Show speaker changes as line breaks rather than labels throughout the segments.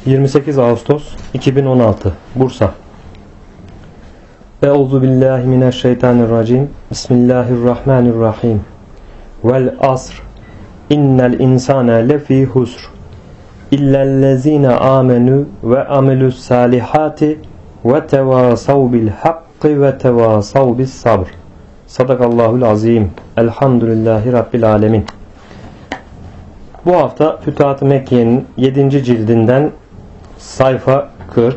28 Ağustos 2016 Bursa. Euzu billahi mineşşeytanirracim. Bismillahirrahmanirrahim. Vel asr. İnnel insane lefî husr. İllellezîne âmenû ve amelus salihati ve tevâsav bil hakkı ve tevâsav bis sabr. Sadakallahul azim. Elhamdülillahi Rabbil alemin. Bu hafta Fütuhat-ı Mekke'nin 7. cildinden sayfa 40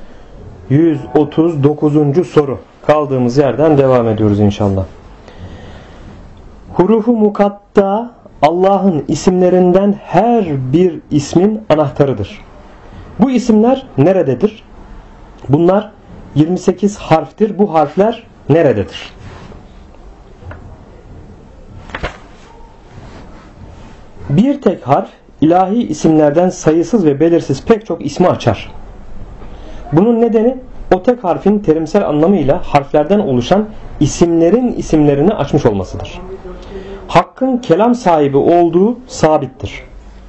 139. soru. Kaldığımız yerden devam ediyoruz inşallah. Hurufu mukatta Allah'ın isimlerinden her bir ismin anahtarıdır. Bu isimler nerededir? Bunlar 28 harftir. Bu harfler nerededir? Bir tek harf ilahi isimlerden sayısız ve belirsiz pek çok ismi açar. Bunun nedeni o tek harfin terimsel anlamıyla harflerden oluşan isimlerin isimlerini açmış olmasıdır. Hakkın kelam sahibi olduğu sabittir.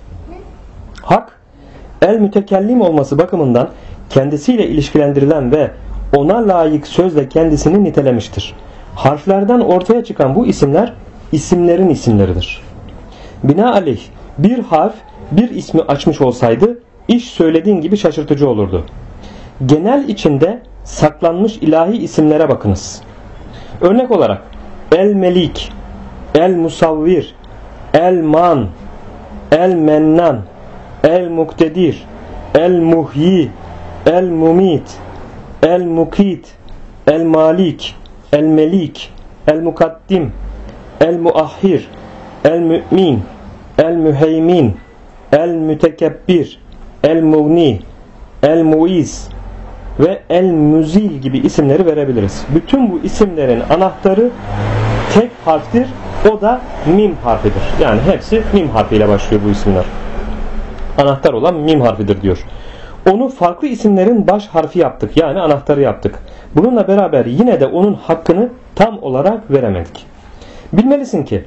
Hak, el mütekellim olması bakımından kendisiyle ilişkilendirilen ve ona layık sözle kendisini nitelemiştir. Harflerden ortaya çıkan bu isimler isimlerin isimleridir. Binaenaleyh bir harf bir ismi açmış olsaydı iş söylediğin gibi şaşırtıcı olurdu. Genel içinde saklanmış ilahi isimlere bakınız. Örnek olarak El-Melik, El-Musavvir, El-Man, El-Mennan, El-Muktedir, El-Muhyi, El-Mumit, El-Mukit, El-Malik, El-Melik, El-Mukaddim, El-Muahhir, El-Mü'min, El-Müheymin, El-Mütekebbir, El-Mugni, El-Muiz ve El-Müzil gibi isimleri verebiliriz. Bütün bu isimlerin anahtarı tek harftir. O da mim harfidir. Yani hepsi mim harfiyle başlıyor bu isimler. Anahtar olan mim harfidir diyor. Onu farklı isimlerin baş harfi yaptık. Yani anahtarı yaptık. Bununla beraber yine de onun hakkını tam olarak veremedik. Bilmelisin ki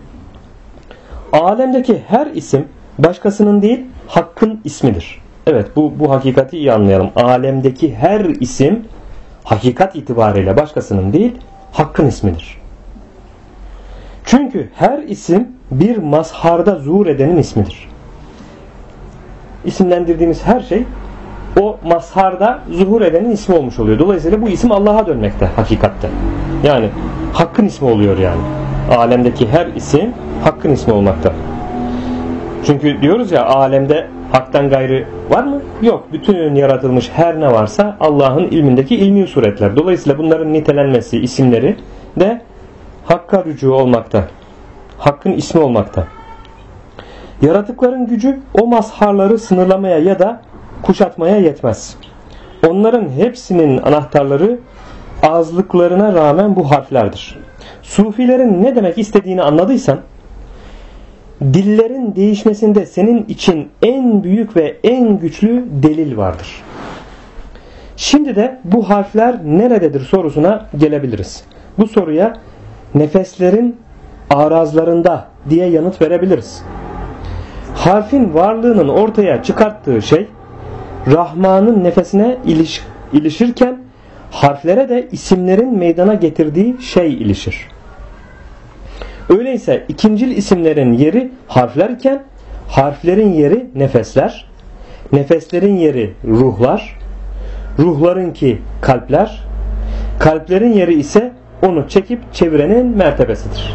alemdeki her isim başkasının değil Hakk'ın ismidir. Evet, bu hakikati iyi anlayalım. Alemdeki her isim hakikat itibariyle başkasının değil Hakk'ın ismidir. Çünkü her isim bir mazharda zuhur edenin ismidir. İsimlendirdiğimiz her şey o mazharda zuhur edenin ismi olmuş oluyor. Dolayısıyla bu isim Allah'a dönmekte hakikatte. Yani Hakk'ın ismi oluyor yani. Alemdeki her isim Hakk'ın ismi olmakta. Çünkü diyoruz ya, alemde Hak'tan gayrı var mı? Yok. Bütün yaratılmış her ne varsa Allah'ın ilmindeki ilmi suretler. Dolayısıyla bunların nitelenmesi, isimleri de Hakk'a rücu olmakta. Hakk'ın ismi olmakta. Yaratıkların gücü o mazharları sınırlamaya ya da kuşatmaya yetmez. Onların hepsinin anahtarları azlıklarına rağmen bu harflerdir. Sufilerin ne demek istediğini anladıysan, dillerin değişmesinde senin için en büyük ve en güçlü delil vardır. Şimdi de bu harfler nerededir sorusuna gelebiliriz. Bu soruya nefeslerin arazlarında diye yanıt verebiliriz. Harfin varlığının ortaya çıkarttığı şey Rahman'ın nefesine ilişirken harflere de isimlerin meydana getirdiği şey ilişir. Öyleyse ikincil isimlerin yeri harflerken harflerin yeri nefesler, nefeslerin yeri ruhlar, ruhlarınki kalpler, kalplerin yeri ise onu çekip çevirenin mertebesidir.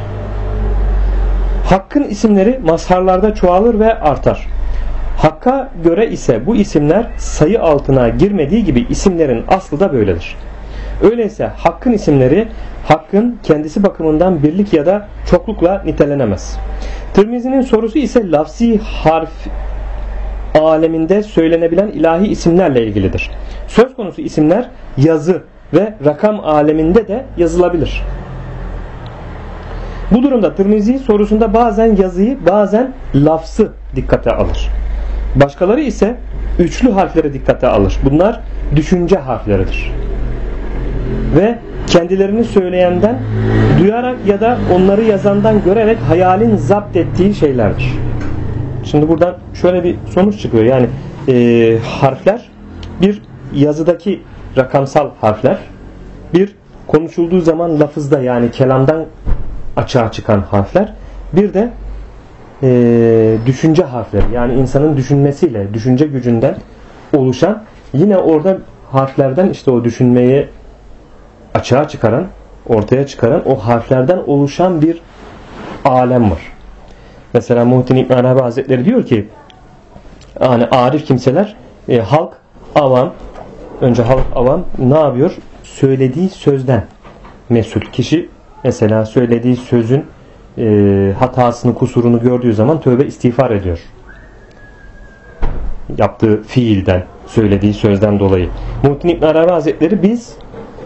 Hakkın isimleri mazharlarda çoğalır ve artar. Hakka göre ise bu isimler sayı altına girmediği gibi isimlerin aslı da böyledir. Öyleyse Hakk'ın isimleri Hakk'ın kendisi bakımından birlik ya da çoklukla nitelenemez. Tirmizi'nin sorusu ise lafzi harf aleminde söylenebilen ilahi isimlerle ilgilidir. Söz konusu isimler yazı ve rakam aleminde de yazılabilir. Bu durumda Tirmizi sorusunda bazen yazıyı bazen lafzı dikkate alır. Başkaları ise üçlü harfleri dikkate alır. Bunlar düşünce harfleridir. Ve kendilerini söyleyenden duyarak ya da onları yazandan görerek hayalin zapt ettiği şeylerdir. Şimdi buradan şöyle bir sonuç çıkıyor. Yani harfler, bir yazıdaki rakamsal harfler, bir konuşulduğu zaman lafızda yani kelamdan açığa çıkan harfler, bir de düşünce harfleri yani insanın düşünmesiyle, düşünce gücünden oluşan, yine orada harflerden işte o düşünmeyi açığa çıkaran, ortaya çıkaran o harflerden oluşan bir alem var. Mesela Muhittin İbn Arabi Hazretleri diyor ki yani arif kimseler halk avam, önce halk avam ne yapıyor? Söylediği sözden mesul. Kişi mesela söylediği sözün hatasını, kusurunu gördüğü zaman tövbe istiğfar ediyor. Yaptığı fiilden, söylediği sözden dolayı. Muhittin İbn Arabi Hazretleri biz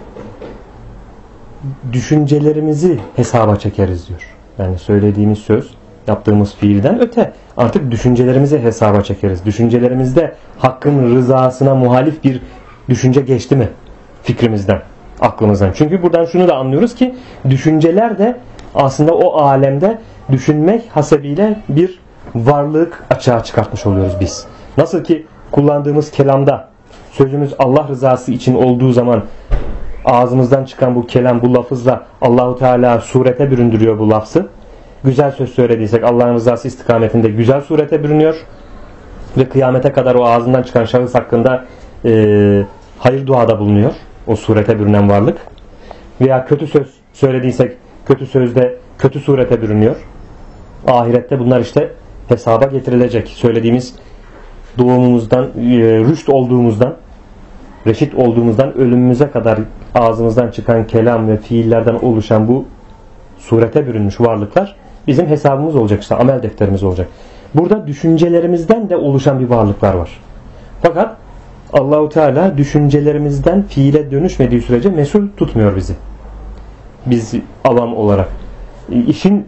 düşüncelerimizi hesaba çekeriz diyor. Yani söylediğimiz söz, yaptığımız fiilden öte artık düşüncelerimizi hesaba çekeriz. Düşüncelerimizde Hakk'ın rızasına muhalif bir düşünce geçti mi fikrimizden, aklımızdan? Çünkü buradan şunu da anlıyoruz ki düşünceler de aslında o alemde düşünmek hasebiyle bir varlık açığa çıkartmış oluyoruz biz. Nasıl ki kullandığımız kelamda sözümüz Allah rızası için olduğu zaman ağzımızdan çıkan bu kelam, bu lafızla Allahu Teala surete büründürüyor bu lafzı. Güzel söz söylediysek Allah'ın rızası istikametinde güzel surete bürünüyor. Ve kıyamete kadar o ağzından çıkan şahıs hakkında hayır duada bulunuyor. O surete bürünen varlık. Veya kötü söz söylediysek kötü sözde kötü surete bürünüyor. Ahirette bunlar işte hesaba getirilecek. Söylediğimiz doğumumuzdan, rüşt olduğumuzdan, reşit olduğumuzdan ölümümüze kadar ağzımızdan çıkan kelam ve fiillerden oluşan bu surete bürünmüş varlıklar bizim hesabımız olacak, işte amel defterimiz olacak. Burada düşüncelerimizden de oluşan bir varlıklar var. Fakat Allahu Teala düşüncelerimizden fiile dönüşmediği sürece mesul tutmuyor bizi. Biz avam olarak. İşin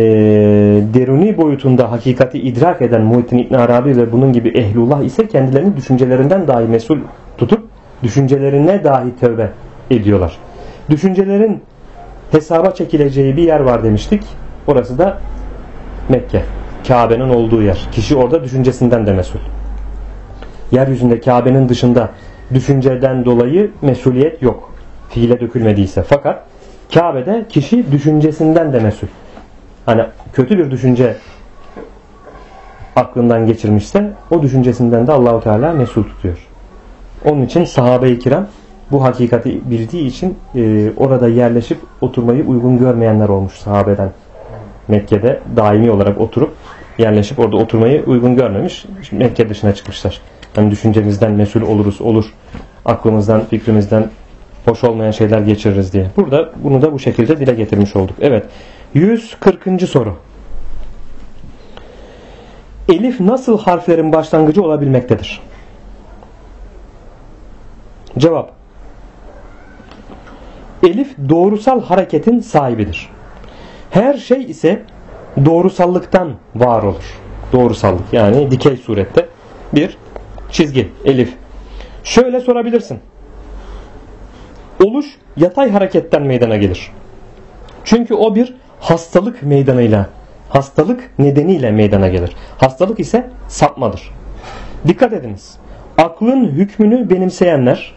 deruni boyutunda hakikati idrak eden Muhittin İbn Arabi ve bunun gibi ehlullah ise kendilerini düşüncelerinden dahi mesul tutup düşüncelerine dahi tövbe ediyorlar. Düşüncelerin hesaba çekileceği bir yer var demiştik. Orası da Mekke. Kabe'nin olduğu yer. Kişi orada düşüncesinden de mesul. Yeryüzünde Kabe'nin dışında düşünceden dolayı mesuliyet yok. Fiile dökülmediyse. Fakat Kabe'de kişi düşüncesinden de mesul. Hani kötü bir düşünce aklından geçirmişse o düşüncesinden de Allahu Teala mesul tutuyor. Onun için sahabe-i kiram bu hakikati bildiği için orada yerleşip oturmayı uygun görmeyenler olmuş sahabeden. Mekke'de daimi olarak oturup yerleşip orada oturmayı uygun görmemiş. Şimdi Mekke dışına çıkmışlar. Yani düşüncemizden mesul oluruz, olur. Aklımızdan, fikrimizden hoş olmayan şeyler geçiririz diye. Burada bunu da bu şekilde dile getirmiş olduk. Evet. 140. soru. Elif nasıl harflerin başlangıcı olabilmektedir? Cevap. Elif doğrusal hareketin sahibidir. Her şey ise doğrusallıktan var olur. Doğrusallık yani dikey surette bir çizgi, elif. Şöyle sorabilirsin. Oluş yatay hareketten meydana gelir. Çünkü o bir hastalık nedeniyle meydana gelir. Hastalık ise sapmadır. Dikkat ediniz. Aklın hükmünü benimseyenler,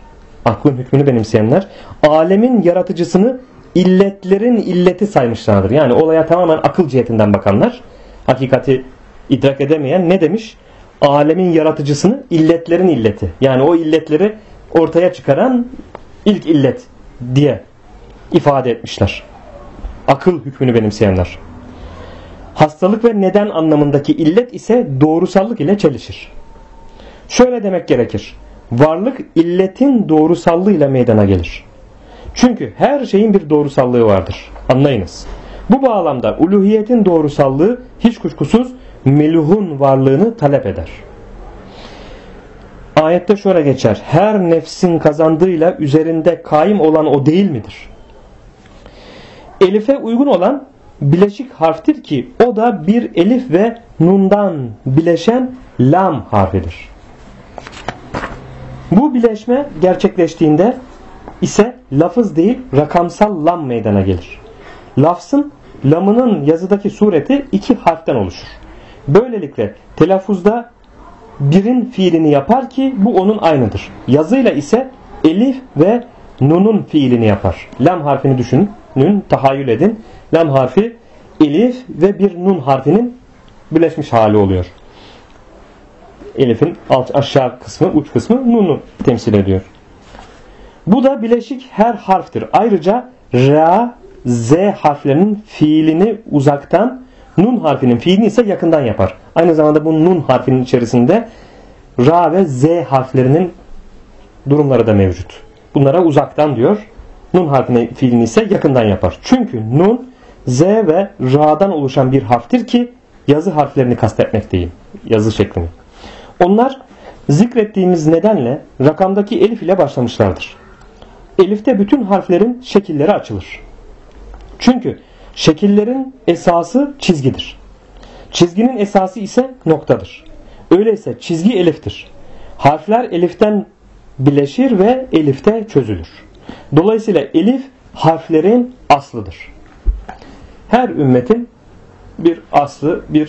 alemin yaratıcısını illetlerin illeti saymışlardır. Yani olaya tamamen akıl cihetinden bakanlar, hakikati idrak edemeyen ne demiş? Alemin yaratıcısını illetlerin illeti. Yani o illetleri ortaya çıkaran ilk illet diye ifade etmişler. Akıl hükmünü benimseyenler. Hastalık ve neden anlamındaki illet ise doğrusallık ile çelişir. Şöyle demek gerekir. Varlık illetin doğrusallığıyla meydana gelir. Çünkü her şeyin bir doğrusallığı vardır. Anlayınız. Bu bağlamda uluhiyetin doğrusallığı hiç kuşkusuz meluhun varlığını talep eder. Ayette şöyle geçer. Her nefsin kazandığıyla üzerinde kaim olan o değil midir? Elife uygun olan bileşik harftir ki o da bir elif ve nundan bileşen lam harfidir. Bu bileşme gerçekleştiğinde ise lafız değil rakamsal lam meydana gelir. Lafzın lamının yazıdaki sureti iki harften oluşur. Böylelikle telaffuzda birin fiilini yapar ki bu onun aynıdır. Yazıyla ise elif ve nunun fiilini yapar. Lam harfini düşünün, tahayyül edin. Lam harfi elif ve bir nun harfinin birleşmiş hali oluyor. Elif'in aşağı kısmı, uç kısmı nunu temsil ediyor. Bu da bileşik her harftir. Ayrıca ra, z harflerinin fiilini uzaktan, nun harfinin fiilini ise yakından yapar. Aynı zamanda bu nun harfinin içerisinde ra ve z harflerinin durumları da mevcut. Bunlara uzaktan diyor. Nun harfinin fiilini ise yakından yapar. Çünkü nun, z ve ra'dan oluşan bir harftir ki yazı harflerini kastetmekteyim. Yazı şeklini. Onlar zikrettiğimiz nedenle rakamdaki elif ile başlamışlardır. Elifte bütün harflerin şekilleri açılır. Çünkü şekillerin esası çizgidir. Çizginin esası ise noktadır. Öyleyse çizgi eliftir. Harfler eliften bileşir ve elifte çözülür. Dolayısıyla elif harflerin aslıdır. Her ümmetin bir aslı, bir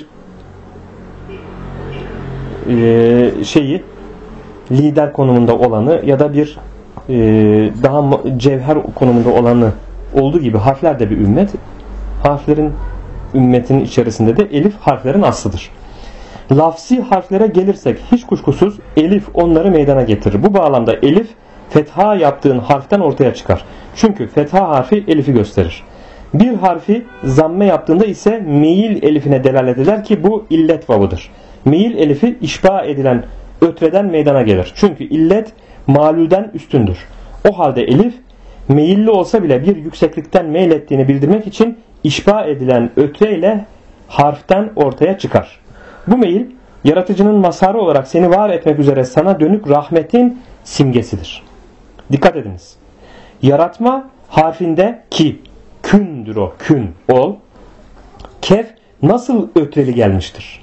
lider konumunda olanı ya da bir daha cevher konumunda olanı olduğu gibi harfler de bir ümmet. Harflerin ümmetin içerisinde de elif harflerin aslıdır. Lafsi harflere gelirsek hiç kuşkusuz elif onları meydana getirir. Bu bağlamda elif fetha yaptığın harften ortaya çıkar. Çünkü fetha harfi elifi gösterir. Bir harfi zamme yaptığında ise meyil elifine delalet eder ki bu illet vavıdır. Meyil elifi işba edilen ötreden meydana gelir. Çünkü illet malulden üstündür. O halde elif meyilli olsa bile bir yükseklikten meylettiğini bildirmek için işba edilen ötre ile harften ortaya çıkar. Bu meyil yaratıcının mazharı olarak seni var etmek üzere sana dönük rahmetin simgesidir. Dikkat ediniz. Yaratma harfinde ki kündür o, kün, ol. Kef nasıl ötreli gelmiştir?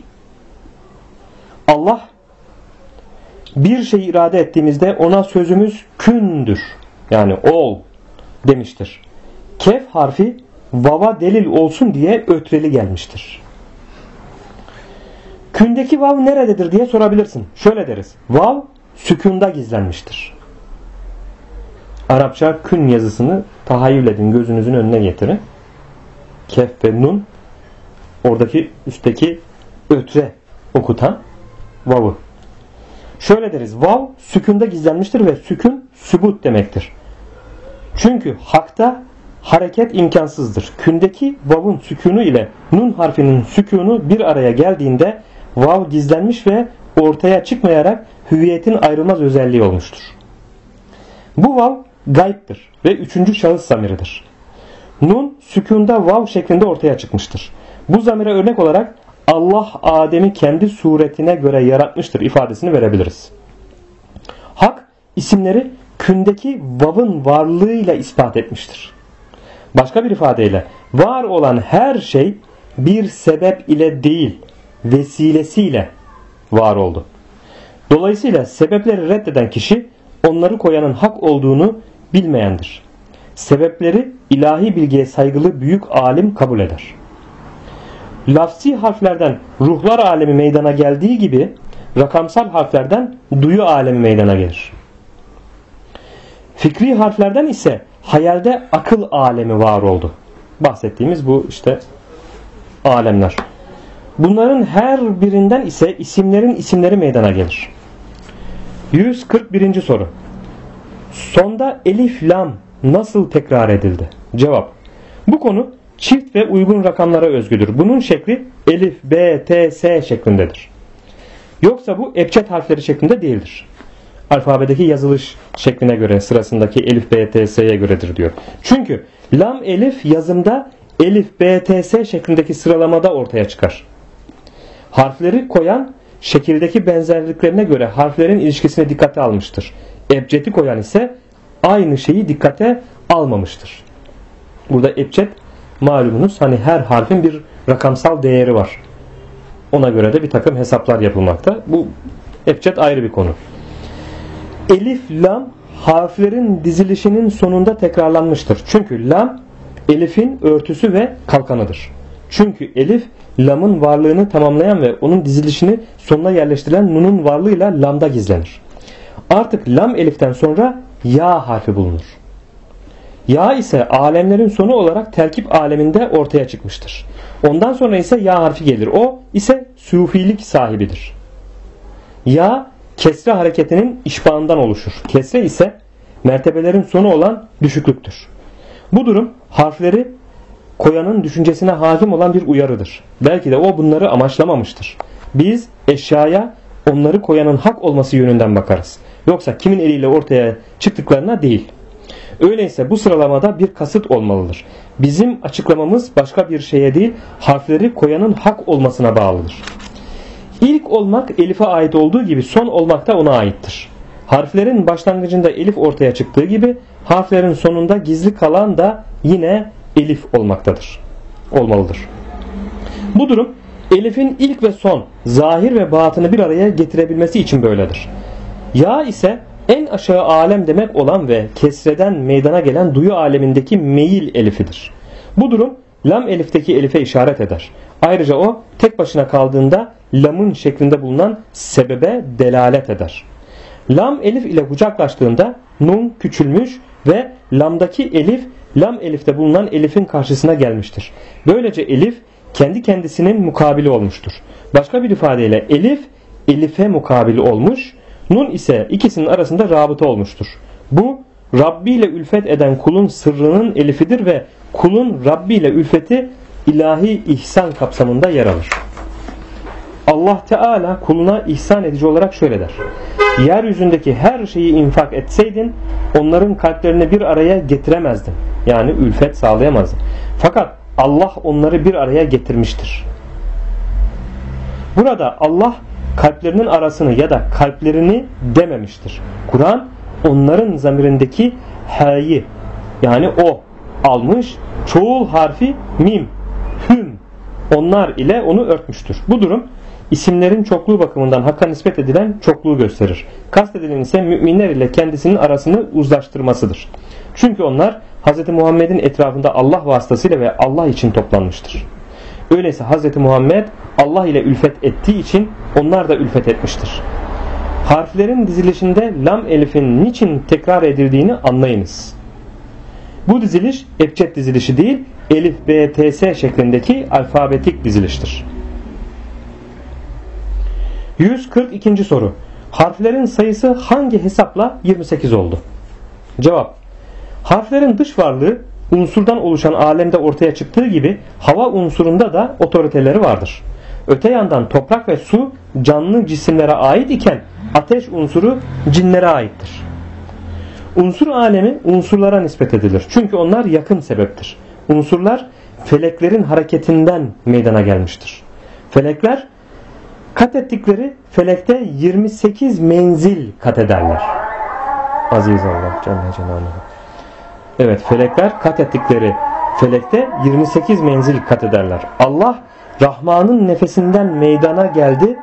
Allah bir şey irade ettiğimizde ona sözümüz kündür. Yani ol demiştir. Kef harfi vava delil olsun diye ötreli gelmiştir. Kündeki vav nerededir diye sorabilirsin. Şöyle deriz. Vav sükunda gizlenmiştir. Arapça kün yazısını tahayyül edin. Gözünüzün önüne getirin. Kef ve nun oradaki üstteki ötre okutan vavı. Şöyle deriz. Vav sükunda gizlenmiştir ve sükun sübut demektir. Çünkü hakta hareket imkansızdır. Kündeki vav'ın sükunu ile nun harfinin sükunu bir araya geldiğinde vav gizlenmiş ve ortaya çıkmayarak hüviyetin ayrılmaz özelliği olmuştur. Bu vav gayiptir ve üçüncü şahıs zamiridir. Nun sükunda vav şeklinde ortaya çıkmıştır. Bu zamire örnek olarak Allah Adem'i kendi suretine göre yaratmıştır ifadesini verebiliriz. Hak isimleri kündeki vav'ın varlığıyla ispat etmiştir. Başka bir ifadeyle var olan her şey bir sebep ile değil, vesilesiyle var oldu. Dolayısıyla sebepleri reddeden kişi onları koyanın hak olduğunu bilmeyendir. Sebepleri ilahi bilgiye saygılı büyük alim kabul eder. Lafsi harflerden ruhlar alemi meydana geldiği gibi rakamsal harflerden duyu alemi meydana gelir. Fikri harflerden ise hayalde akıl alemi var oldu. Bahsettiğimiz bu işte alemler. Bunların her birinden ise isimlerin isimleri meydana gelir. 141. soru. Sonda elif lam nasıl tekrar edildi? Cevap. Bu konu çift ve uygun rakamlara özgüdür. Bunun şekli elif, b, t, s şeklindedir. Yoksa bu ebced harfleri şeklinde değildir. Alfabedeki yazılış şekline göre sırasındaki elif, b, t, s'ye göredir diyor. Çünkü lam elif yazımda elif, b, t, s şeklindeki sıralamada ortaya çıkar. Harfleri koyan şekildeki benzerliklerine göre harflerin ilişkisine dikkate almıştır. Ebced'i koyan ise aynı şeyi dikkate almamıştır. Burada ebced malumunuz hani her harfin bir rakamsal değeri var. Ona göre de bir takım hesaplar yapılmakta. Bu ebced ayrı bir konu. Elif, lam harflerin dizilişinin sonunda tekrarlanmıştır. Çünkü lam elifin örtüsü ve kalkanıdır. Çünkü elif lamın varlığını tamamlayan ve onun dizilişini sonuna yerleştirilen nunun varlığıyla lamda gizlenir. Artık lam eliften sonra ya harfi bulunur. Ya ise alemlerin sonu olarak terkip aleminde ortaya çıkmıştır. Ondan sonra ise ya harfi gelir. O ise sufilik sahibidir. Ya kesre hareketinin işbağından oluşur. Kesre ise mertebelerin sonu olan düşüklüktür. Bu durum harfleri koyanın düşüncesine hakim olan bir uyarıdır. Belki de o bunları amaçlamamıştır. Biz eşyaya onları koyanın hak olması yönünden bakarız. Yoksa kimin eliyle ortaya çıktıklarına değil. Öyleyse bu sıralamada bir kasıt olmalıdır. Bizim açıklamamız başka bir şeye değil, harfleri koyanın hak olmasına bağlıdır. İlk olmak elife ait olduğu gibi son olmak da ona aittir. Harflerin başlangıcında elif ortaya çıktığı gibi harflerin sonunda gizli kalan da yine elif olmalıdır. Bu durum elifin ilk ve son, zahir ve batını bir araya getirebilmesi için böyledir. Ya ise en aşağı alem demek olan ve kesreden meydana gelen duyu alemindeki meyil elifidir. Bu durum lam elifteki elife işaret eder. Ayrıca o tek başına kaldığında lamın şeklinde bulunan sebebe delalet eder. Lam elif ile kucaklaştığında nun küçülmüş ve lamdaki elif lam elifte bulunan elifin karşısına gelmiştir. Böylece elif kendi kendisinin mukabili olmuştur. Başka bir ifadeyle elif elife mukabili olmuş, nun ise ikisinin arasında rabıta olmuştur. Bu Rabbi ile ülfet eden kulun sırrının elifidir ve kulun Rabbi ile ülfeti ilahi ihsan kapsamında yer alır. Allah Teala kuluna ihsan edici olarak şöyle der: yeryüzündeki her şeyi infak etseydin onların kalplerini bir araya getiremezdim. Yani ülfet sağlayamazdın. Fakat Allah onları bir araya getirmiştir. Burada Allah kalplerinin arasını ya da kalplerini dememiştir. Kur'an onların zamirindeki ha'yı yani o almış, çoğul harfi mim, hüm onlar ile onu örtmüştür. Bu durum isimlerin çokluğu bakımından Hakk'a nispet edilen çokluğu gösterir. Kastedilen ise müminler ile kendisinin arasını uzlaştırmasıdır. Çünkü onlar Hz. Muhammed'in etrafında Allah vasıtasıyla ve Allah için toplanmıştır. Öyleyse Hz. Muhammed Allah ile ülfet ettiği için onlar da ülfet etmiştir. Harflerin dizilişinde lam elifin niçin tekrar edildiğini anlayınız. Bu diziliş ebced dizilişi değil, elif, b, t, s şeklindeki alfabetik diziliştir. 142. soru. Harflerin sayısı hangi hesapla 28 oldu? Cevap: harflerin dış varlığı unsurdan oluşan alemde ortaya çıktığı gibi hava unsurunda da otoriteleri vardır. Öte yandan toprak ve su canlı cisimlere ait iken ateş unsuru cinlere aittir. Unsur alemi unsurlara nispet edilir. Çünkü onlar yakın sebeptir. Unsurlar feleklerin hareketinden meydana gelmiştir. Felekler kat ettikleri felekte 28 menzil kat ederler. Aziz Allah Celle Celaluhu. Evet, felekler kat ettikleri felekte 28 menzil kat ederler. Allah Rahman'ın nefesinden meydana geldi.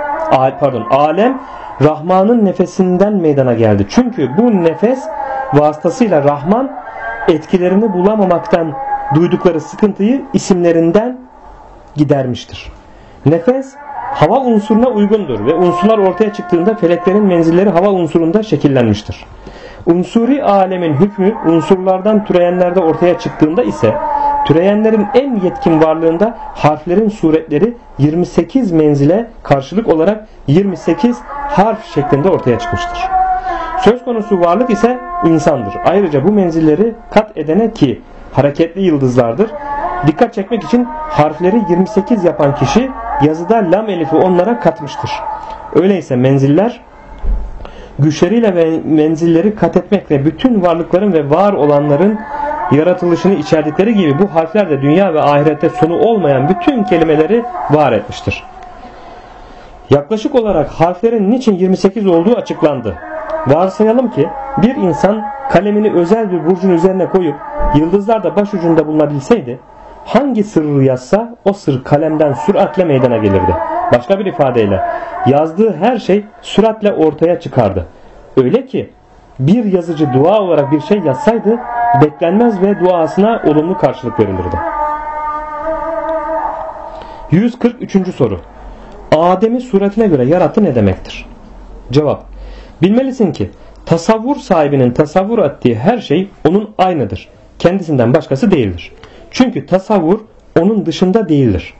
Alem Rahman'ın nefesinden meydana geldi. Çünkü bu nefes vasıtasıyla Rahman etkilerini bulamamaktan duydukları sıkıntıyı isimlerinden gidermiştir. Nefes hava unsuruna uygundur ve unsurlar ortaya çıktığında feleklerin menzilleri hava unsurunda şekillenmiştir. Unsuri alemin hükmü unsurlardan türeyenlerde ortaya çıktığında ise türeyenlerin en yetkin varlığında harflerin suretleri 28 menzile karşılık olarak 28 harf şeklinde ortaya çıkmıştır. Söz konusu varlık ise insandır. Ayrıca bu menzilleri kat edene ki hareketli yıldızlardır, dikkat çekmek için harfleri 28 yapan kişi yazıda lam elifi onlara katmıştır. Öyleyse menziller güçleriyle ve menzilleri kat etmekle bütün varlıkların ve var olanların yaratılışını içerdikleri gibi bu harfler de dünya ve ahirette sonu olmayan bütün kelimeleri var etmiştir. Yaklaşık olarak harflerin niçin 28 olduğu açıklandı. Varsayalım ki bir insan kalemini özel bir burcun üzerine koyup yıldızlar da başucunda bulunabilseydi, hangi sırrı yazsa o sır kalemden süratle meydana gelirdi. Başka bir ifadeyle yazdığı her şey süratle ortaya çıkardı. Öyle ki bir yazıcı dua olarak bir şey yazsaydı beklenmez ve duasına olumlu karşılık verilirdi. 143. soru. Adem'i suretine göre yarattı ne demektir? Cevap. Bilmelisin ki tasavvur sahibinin tasavvur ettiği her şey onun aynıdır. Kendisinden başkası değildir. Çünkü tasavvur onun dışında değildir.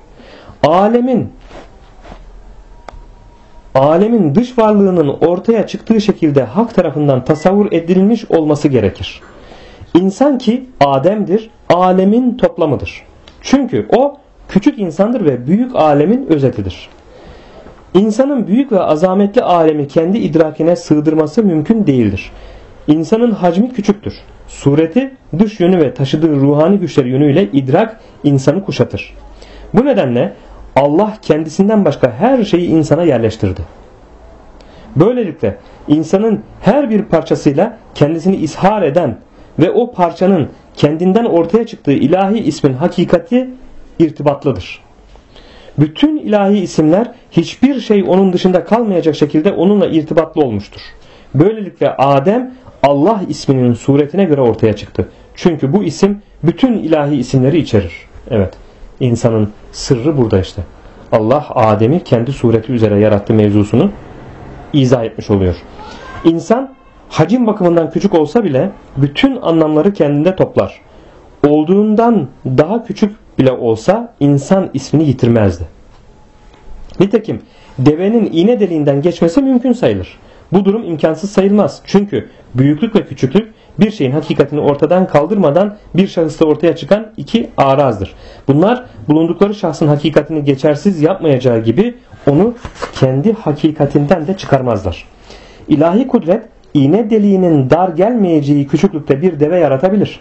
Alemin dış varlığının ortaya çıktığı şekilde hak tarafından tasavvur edilmiş olması gerekir. İnsan ki Adem'dir, alemin toplamıdır. Çünkü o küçük insandır ve büyük alemin özetidir. İnsanın büyük ve azametli alemi kendi idrakine sığdırması mümkün değildir. İnsanın hacmi küçüktür. Sureti, dış yönü ve taşıdığı ruhani güçleri yönüyle idrak insanı kuşatır. Bu nedenle Allah kendisinden başka her şeyi insana yerleştirdi. Böylelikle insanın her bir parçasıyla kendisini ishar eden ve o parçanın kendinden ortaya çıktığı ilahi ismin hakikati irtibatlıdır. Bütün ilahi isimler hiçbir şey onun dışında kalmayacak şekilde onunla irtibatlı olmuştur. Böylelikle Adem Allah isminin suretine göre ortaya çıktı. Çünkü bu isim bütün ilahi isimleri içerir. Evet, insanın sırrı burada işte. Allah Adem'i kendi sureti üzere yarattı mevzusunu izah etmiş oluyor. İnsan hacim bakımından küçük olsa bile bütün anlamları kendinde toplar. Olduğundan daha küçük bile olsa insan ismini yitirmezdi. Nitekim devenin iğne deliğinden geçmesi mümkün sayılır. Bu durum imkansız sayılmaz. Çünkü büyüklük ve küçüklük bir şeyin hakikatini ortadan kaldırmadan bir şahısta ortaya çıkan iki arazdır. Bunlar bulundukları şahsın hakikatini geçersiz yapmayacağı gibi onu kendi hakikatinden de çıkarmazlar. İlahi kudret iğne deliğinin dar gelmeyeceği küçüklükte bir deve yaratabilir.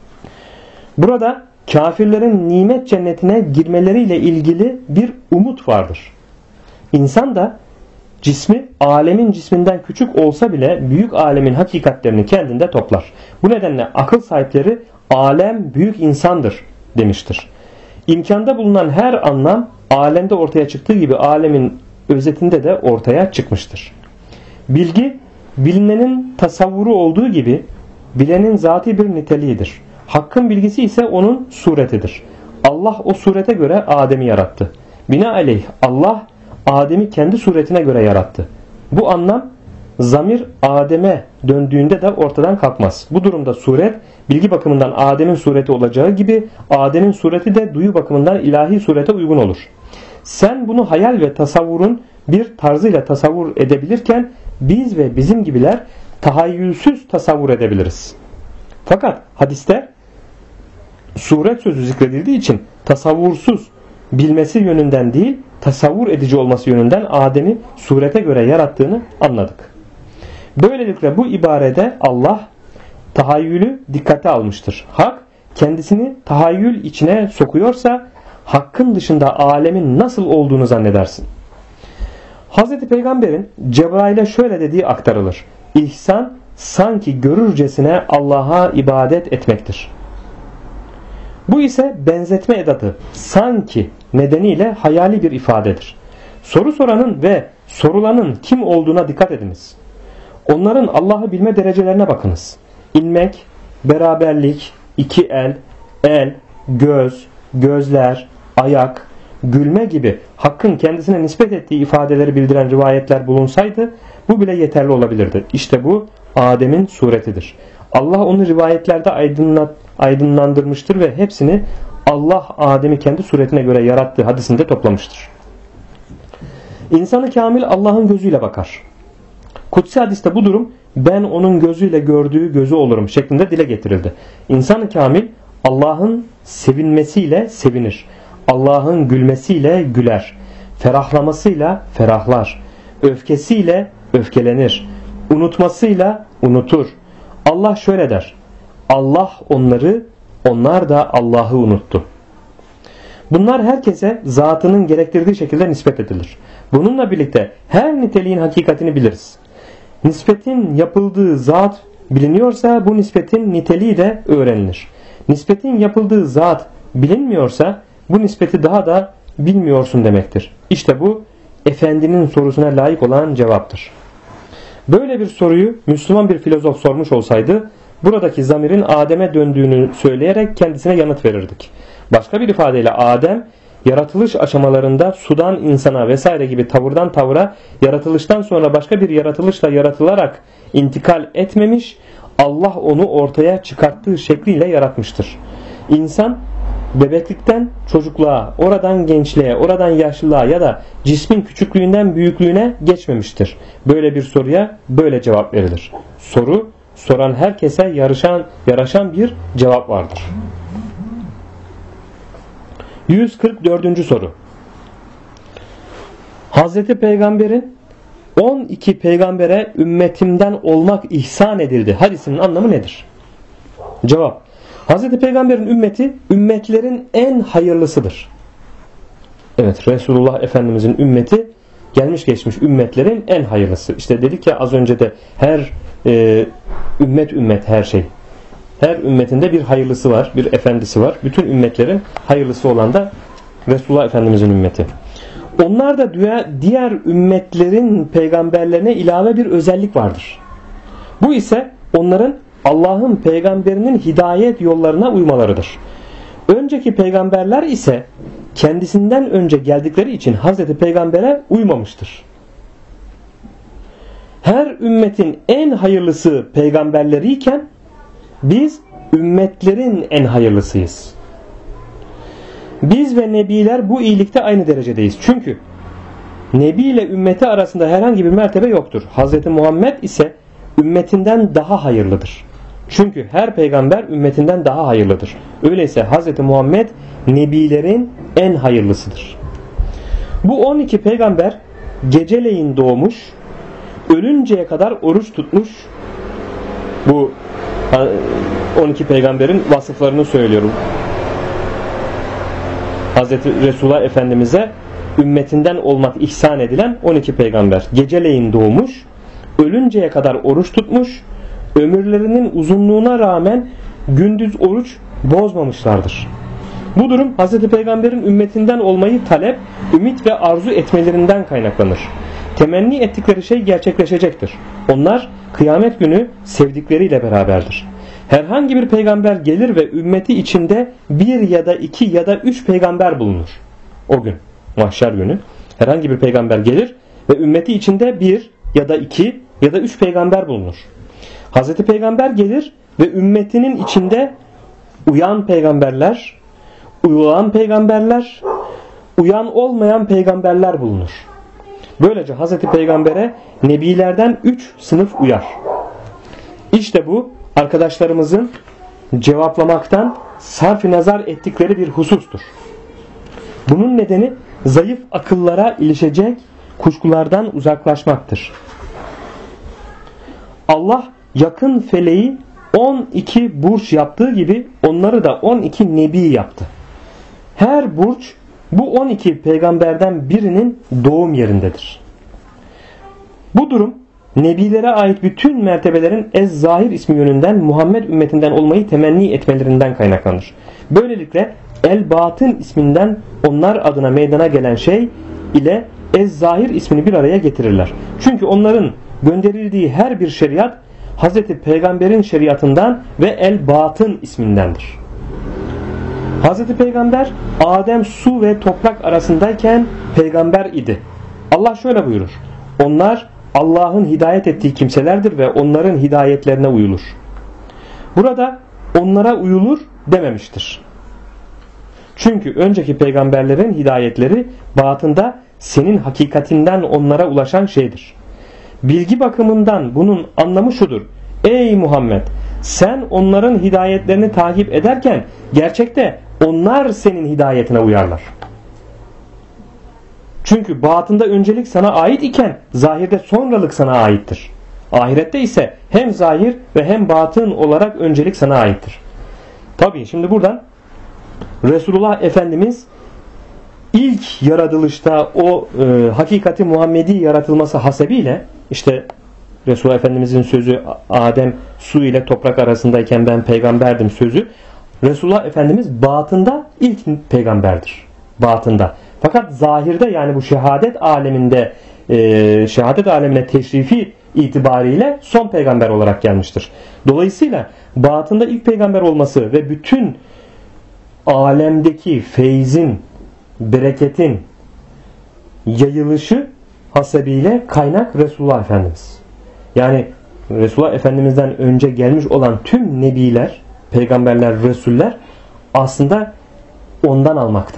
Burada kafirlerin nimet cennetine girmeleriyle ilgili bir umut vardır. İnsan da cismi alemin cisminden küçük olsa bile büyük alemin hakikatlerini kendinde toplar. Bu nedenle akıl sahipleri alem büyük insandır demiştir. İmkanda bulunan her anlam alemde ortaya çıktığı gibi alemin özetinde de ortaya çıkmıştır. Bilgi bilinenin tasavvuru olduğu gibi bilenin zati bir niteliğidir. Hakkın bilgisi ise onun suretidir. Allah o surete göre Adem'i yarattı. Binaenaleyh Allah Adem'i kendi suretine göre yarattı. Bu anlam zamir Adem'e döndüğünde de ortadan kalkmaz. Bu durumda suret bilgi bakımından Adem'in sureti olacağı gibi Adem'in sureti de duyu bakımından ilahi surete uygun olur. Sen bunu hayal ve tasavvurun bir tarzıyla tasavvur edebilirken biz ve bizim gibiler tahayyülsüz tasavvur edebiliriz. Fakat hadiste suret sözü zikredildiği için tasavvursuz bilmesi yönünden değil, tasavvur edici olması yönünden Adem'i surete göre yarattığını anladık. Böylelikle bu ibarede Allah tahayyülü dikkate almıştır. Hak kendisini tahayyül içine sokuyorsa hakkın dışında alemin nasıl olduğunu zannedersin. Hz. Peygamber'in Cebrail'e şöyle dediği aktarılır. İhsan sanki görürcesine Allah'a ibadet etmektir. Bu ise benzetme edatı sanki nedeniyle hayali bir ifadedir. Soru soranın ve sorulanın kim olduğuna dikkat ediniz. Onların Allah'ı bilme derecelerine bakınız. İnmek, beraberlik, iki el, göz, gözler, ayak, gülme gibi Hakk'ın kendisine nispet ettiği ifadeleri bildiren rivayetler bulunsaydı bu bile yeterli olabilirdi. İşte bu Adem'in suretidir. Allah onu rivayetlerde aydınlandırmıştır ve hepsini Allah Adem'i kendi suretine göre yarattığı hadisinde toplamıştır. İnsanı kamil Allah'ın gözüyle bakar. Kutsi hadiste bu durum ben onun gözüyle gördüğü gözü olurum şeklinde dile getirildi. İnsan-ı kamil Allah'ın sevinmesiyle sevinir. Allah'ın gülmesiyle güler. Ferahlamasıyla ferahlar. Öfkesiyle öfkelenir. Unutmasıyla unutur. Allah şöyle der. Allah onları, onlar da Allah'ı unuttu. Bunlar herkese zatının gerektirdiği şekilde nispet edilir. Bununla birlikte her niteliğin hakikatini biliriz. Nispetin yapıldığı zat biliniyorsa bu nispetin niteliği de öğrenilir. Nispetin yapıldığı zat bilinmiyorsa bu nispeti daha da bilmiyorsun demektir. İşte bu efendinin sorusuna layık olan cevaptır. Böyle bir soruyu Müslüman bir filozof sormuş olsaydı buradaki zamirin Adem'e döndüğünü söyleyerek kendisine yanıt verirdik. Başka bir ifadeyle Adem yaratılış aşamalarında sudan insana vesaire gibi tavırdan tavıra, yaratılıştan sonra başka bir yaratılışla yaratılarak intikal etmemiş, Allah onu ortaya çıkarttığı şekliyle yaratmıştır. İnsan bebeklikten çocukluğa, oradan gençliğe, oradan yaşlılığa ya da cismin küçüklüğünden büyüklüğüne geçmemiştir. Böyle bir soruya böyle cevap verilir. Soran herkese yaraşan bir cevap vardır. 144. soru. Hazreti Peygamber'in 12 peygambere ümmetimden olmak ihsan edildi hadisinin anlamı nedir? Cevap. Hazreti Peygamber'in ümmeti ümmetlerin en hayırlısıdır. Evet, Resulullah Efendimizin ümmeti gelmiş geçmiş ümmetlerin en hayırlısı. İşte dedik ya az önce de her ümmet her şey. Her ümmetinde bir hayırlısı var, bir efendisi var. Bütün ümmetlerin hayırlısı olan da Resulullah Efendimizin ümmeti. Onlar da diğer ümmetlerin peygamberlerine ilave bir özellik vardır. Bu ise onların Allah'ın peygamberinin hidayet yollarına uymalarıdır. Önceki peygamberler ise kendisinden önce geldikleri için Hazreti Peygamber'e uymamıştır. Her ümmetin en hayırlısı peygamberleriyken biz ümmetlerin en hayırlısıyız. Biz ve nebiler bu iyilikte aynı derecedeyiz. Çünkü nebi ile ümmeti arasında herhangi bir mertebe yoktur. Hazreti Muhammed ise ümmetinden daha hayırlıdır. Çünkü her peygamber ümmetinden daha hayırlıdır. Öyleyse Hazreti Muhammed nebilerin en hayırlısıdır. Bu 12 peygamber geceleyin doğmuş, ölünceye kadar oruç tutmuş. Bu 12 peygamberin vasıflarını söylüyorum. Hazreti Resulullah Efendimiz'e ümmetinden olmak ihsan edilen 12 peygamber geceleyin doğmuş, ölünceye kadar oruç tutmuş, ömürlerinin uzunluğuna rağmen gündüz oruç bozmamışlardır. Bu durum Hazreti Peygamber'in ümmetinden olmayı talep, ümit ve arzu etmelerinden kaynaklanır. Temenni ettikleri şey gerçekleşecektir. Onlar kıyamet günü sevdikleriyle beraberdir. Herhangi bir peygamber gelir ve ümmeti içinde bir ya da iki ya da üç peygamber bulunur. O gün, mahşer günü herhangi bir peygamber gelir ve ümmeti içinde bir ya da iki ya da üç peygamber bulunur. Hazreti Peygamber gelir ve ümmetinin içinde uyan peygamberler, uyulan peygamberler, uyan olmayan peygamberler bulunur. Böylece Hazreti Peygamber'e nebilerden 3 sınıf uyar. İşte bu arkadaşlarımızın cevaplamaktan sarf-ı nazar ettikleri bir husustur. Bunun nedeni zayıf akıllara ilişecek kuşkulardan uzaklaşmaktır. Allah yakın feleği 12 burç yaptığı gibi onları da 12 nebi yaptı. Her burç bu 12 peygamberden birinin doğum yerindedir. Bu durum nebilere ait bütün mertebelerin Ez-Zahir ismi yönünden Muhammed ümmetinden olmayı temenni etmelerinden kaynaklanır. Böylelikle El-Batın isminden onlar adına meydana gelen şey ile Ez-Zahir ismini bir araya getirirler. Çünkü onların gönderildiği her bir şeriat Hazreti Peygamber'in şeriatından ve El-Batın ismindendir. Hazreti Peygamber Adem su ve toprak arasındayken peygamber idi. Allah şöyle buyurur: onlar Allah'ın hidayet ettiği kimselerdir ve onların hidayetlerine uyulur. Burada onlara uyulur dememiştir. Çünkü önceki peygamberlerin hidayetleri batında senin hakikatinden onlara ulaşan şeydir. Bilgi bakımından bunun anlamı şudur: ey Muhammed, sen onların hidayetlerini takip ederken gerçekte onlar senin hidayetine uyarlar. Çünkü batında öncelik sana ait iken zahirde sonralık sana aittir. Ahirette ise hem zahir ve hem batın olarak öncelik sana aittir. Tabii şimdi buradan Resulullah Efendimiz ilk yaratılışta o hakikati Muhammedi yaratılması hasebiyle, işte Resulullah Efendimizin sözü Adem su ile toprak arasındayken ben peygamberdim sözü, Resulullah Efendimiz batında ilk peygamberdir. Batında. Fakat zahirde, yani bu şehadet aleminde şehadet alemine teşrifi itibariyle son peygamber olarak gelmiştir. Dolayısıyla batında ilk peygamber olması ve bütün alemdeki feyzin bereketin yayılışı hasebiyle kaynak Resulullah Efendimiz. Yani Resulullah Efendimiz'den önce gelmiş olan tüm nebiler, peygamberler, resuller aslında ondan almakta.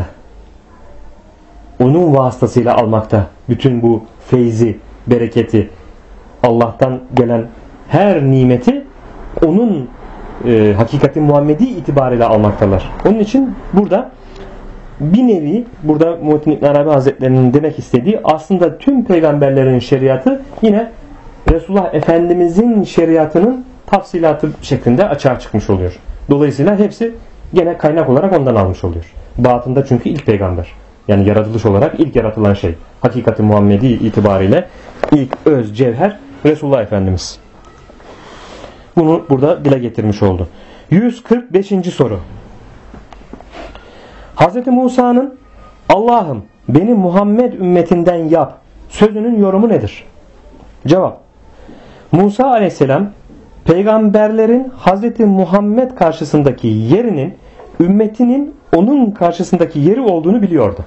Onun vasıtasıyla almakta. Bütün bu feyzi, bereketi, Allah'tan gelen her nimeti onun hakikati Muhammedi itibariyle almaktalar. Onun için burada bir nevi, burada Muhittin İbn Arabi Hazretleri'nin demek istediği aslında tüm peygamberlerin şeriatı yine Resulullah Efendimizin şeriatının tafsilatı şeklinde açığa çıkmış oluyor. Dolayısıyla hepsi gene kaynak olarak ondan almış oluyor. Batında çünkü ilk peygamber. Yani yaratılış olarak ilk yaratılan şey. Hakikati Muhammedi itibariyle ilk öz cevher Resulullah Efendimiz. Bunu burada dile getirmiş oldu. 145. soru. Hz. Musa'nın Allah'ım beni Muhammed ümmetinden yap sözünün yorumu nedir? Cevap. Musa aleyhisselam peygamberlerin Hz. Muhammed karşısındaki yerinin ümmetinin onun karşısındaki yeri olduğunu biliyordu.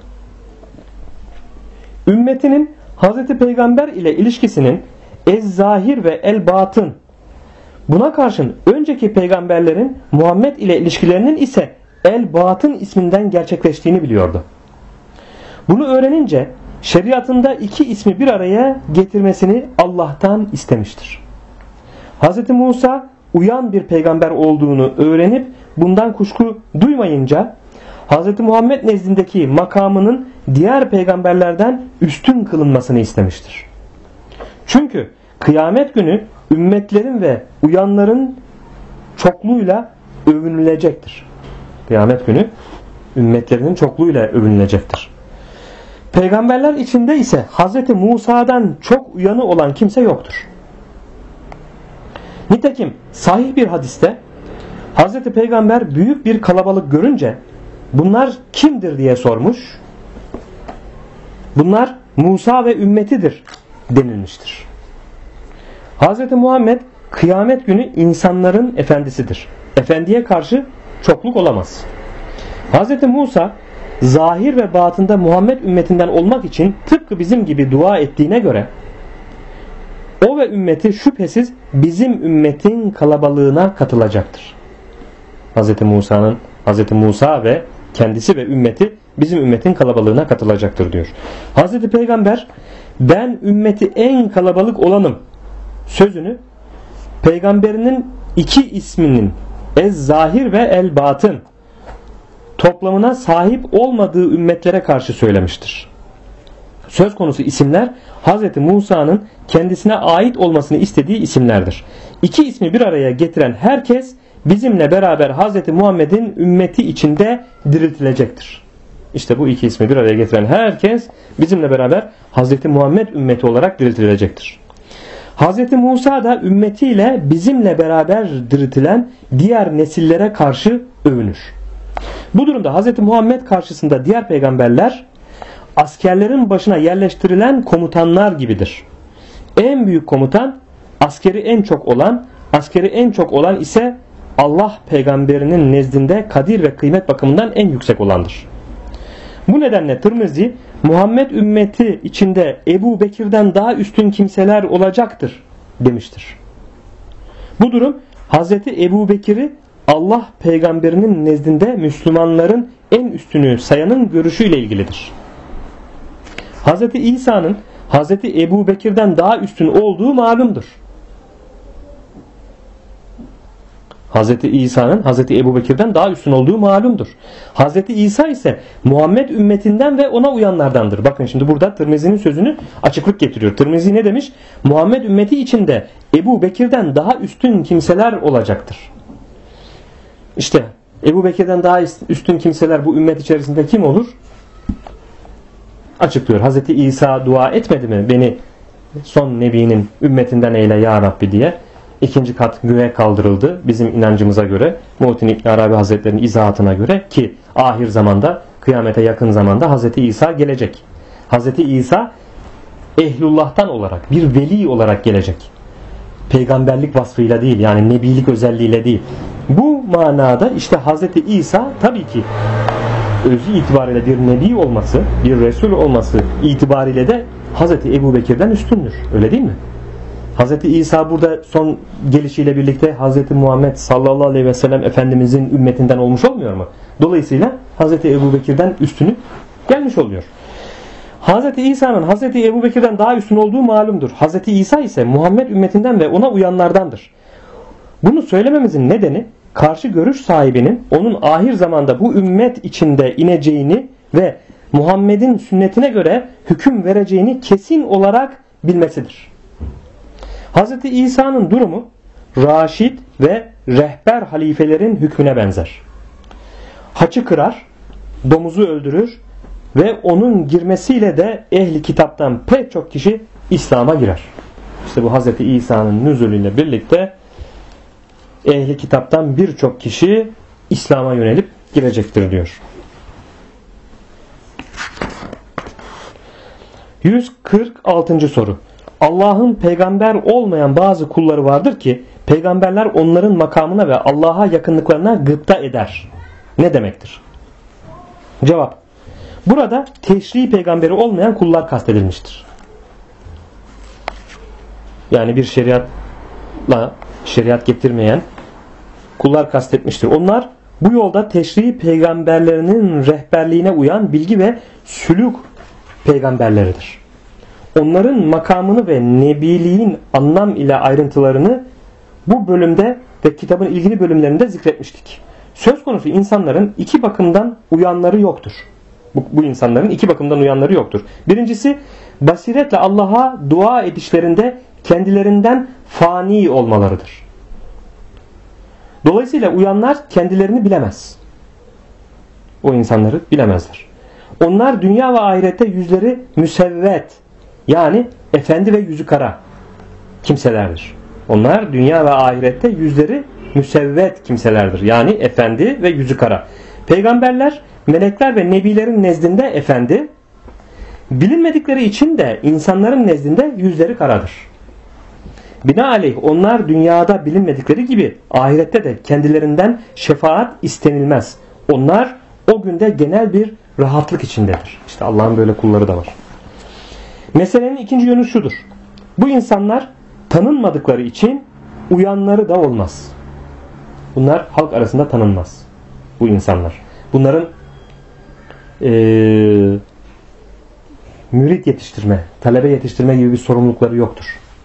Ümmetinin Hz. Peygamber ile ilişkisinin ez-zahir ve el-batın, buna karşın önceki peygamberlerin Muhammed ile ilişkilerinin ise el-batın isminden gerçekleştiğini biliyordu. Bunu öğrenince şeriatında iki ismi bir araya getirmesini Allah'tan istemiştir. Hz. Musa uyan bir peygamber olduğunu öğrenip bundan kuşku duymayınca Hz. Muhammed nezdindeki makamının diğer peygamberlerden üstün kılınmasını istemiştir. Çünkü kıyamet günü ümmetlerin ve uyanların çokluğuyla övünülecektir. Kıyamet günü ümmetlerinin çokluğuyla övünülecektir. Peygamberler içinde ise Hz. Musa'dan çok uyanı olan kimse yoktur. Nitekim sahih bir hadiste Hz. Peygamber büyük bir kalabalık görünce bunlar kimdir diye sormuş. Bunlar Musa ve ümmetidir denilmiştir. Hz. Muhammed kıyamet günü insanların efendisidir. Efendiye karşı çokluk olamaz. Hz. Musa zahir ve batında Muhammed ümmetinden olmak için tıpkı bizim gibi dua ettiğine göre o ve ümmeti şüphesiz bizim ümmetin kalabalığına katılacaktır. Hz. Musa ve kendisi ve ümmeti bizim ümmetin kalabalığına katılacaktır diyor. Hz. Peygamber ben ümmeti en kalabalık olanım sözünü peygamberinin iki isminin ez-zahir ve el-batın toplamına sahip olmadığı ümmetlere karşı söylemiştir. Söz konusu isimler Hz. Musa'nın kendisine ait olmasını istediği isimlerdir. İki ismi bir araya getiren herkes bizimle beraber Hz. Muhammed'in ümmeti içinde diriltilecektir. İşte bu iki ismi bir araya getiren herkes bizimle beraber Hz. Muhammed ümmeti olarak diriltilecektir. Hz. Musa da ümmetiyle bizimle beraber diriltilen diğer nesillere karşı övünür. Bu durumda Hz. Muhammed karşısında diğer peygamberler askerlerin başına yerleştirilen komutanlar gibidir. En büyük komutan askeri en çok olan ise Allah peygamberinin nezdinde kadir ve kıymet bakımından en yüksek olandır. Bu nedenle Tirmizi Muhammed ümmeti içinde Ebu Bekir'den daha üstün kimseler olacaktır demiştir. Bu durum Hz. Ebu Bekir'i Allah peygamberinin nezdinde Müslümanların en üstünü sayanın görüşüyle ilgilidir. Hz. İsa'nın Hz. Ebu Bekir'den daha üstün olduğu malumdur. Hz. İsa'nın Hz. Ebu Bekir'den daha üstün olduğu malumdur. Hz. İsa ise Muhammed ümmetinden ve ona uyanlardandır. Bakın şimdi burada Tirmizi'nin sözünü açıklık getiriyor. Tirmizi ne demiş? Muhammed ümmeti içinde Ebu Bekir'den daha üstün kimseler olacaktır. İşte Ebu Bekir'den daha üstün kimseler bu ümmet içerisinde kim olur? Açıklıyor. Hz. İsa dua etmedi mi? Beni son nebinin ümmetinden eyle ya Rabbi diye. İkinci kat göğe kaldırıldı bizim inancımıza göre, Muhittin İbn Arabi Hazretleri'nin izahatına göre ki ahir zamanda, kıyamete yakın zamanda Hz. İsa gelecek. Hz. İsa ehlullah'tan olarak, bir veli olarak gelecek. Peygamberlik vasfıyla değil, yani nebilik özelliğiyle değil. Bu manada işte Hz. İsa tabii ki özü itibariyle bir nebi olması, bir resul olması itibariyle de Hazreti Ebu Bekir'den üstündür. Öyle değil mi? Hazreti İsa burada son gelişiyle birlikte Hazreti Muhammed sallallahu aleyhi ve sellem Efendimizin ümmetinden olmuş olmuyor mu? Dolayısıyla Hazreti Ebu Bekir'den üstünü gelmiş oluyor. Hazreti İsa'nın Hazreti Ebu Bekir'den daha üstün olduğu malumdur. Hazreti İsa ise Muhammed ümmetinden ve ona uyanlardandır. Bunu söylememizin nedeni karşı görüş sahibinin onun ahir zamanda bu ümmet içinde ineceğini ve Muhammed'in sünnetine göre hüküm vereceğini kesin olarak bilmesidir. Hazreti İsa'nın durumu Raşid ve rehber halifelerin hükmüne benzer. Haçı kırar, domuzu öldürür ve onun girmesiyle de ehli kitaptan pek çok kişi İslam'a girer. İşte bu Hazreti İsa'nın nüzulüyle birlikte ehli kitaptan birçok kişi İslam'a yönelip girecektir diyor. 146. soru. Allah'ın peygamber olmayan bazı kulları vardır ki peygamberler onların makamına ve Allah'a yakınlıklarına gıpta eder. Ne demektir? Cevap. Burada teşri peygamberi olmayan kullar kastedilmiştir. Yani bir şeriat getirmeyen kullar kastetmiştir. Onlar bu yolda teşri peygamberlerinin rehberliğine uyan bilgi ve sülük peygamberleridir. Onların makamını ve nebiliğin anlam ile ayrıntılarını bu bölümde ve kitabın ilgili bölümlerinde zikretmiştik. Söz konusu insanların iki bakımdan uyanları yoktur. Bu insanların iki bakımdan uyanları yoktur. Birincisi basiretle Allah'a dua edişlerinde kendilerinden fani olmalarıdır. Dolayısıyla uyanlar kendilerini bilemez. O insanları bilemezler. Onlar dünya ve ahirette yüzleri müsevvet, yani efendi ve yüzü kara kimselerdir. Onlar dünya ve ahirette yüzleri müsevvet kimselerdir. Yani efendi ve yüzü kara. Peygamberler, melekler ve nebilerin nezdinde efendi, bilinmedikleri için de insanların nezdinde yüzleri karadır. Binaenaleyh onlar dünyada bilinmedikleri gibi ahirette de kendilerinden şefaat istenilmez. Onlar o günde genel bir rahatlık içindedir. İşte Allah'ın böyle kulları da var. Meselenin ikinci yönü şudur. Bu insanlar tanınmadıkları için uyanları da olmaz. Bunlar halk arasında tanınmaz. Bu insanlar. Bunların mürit yetiştirme, talebe yetiştirme gibi bir sorumlulukları yoktur.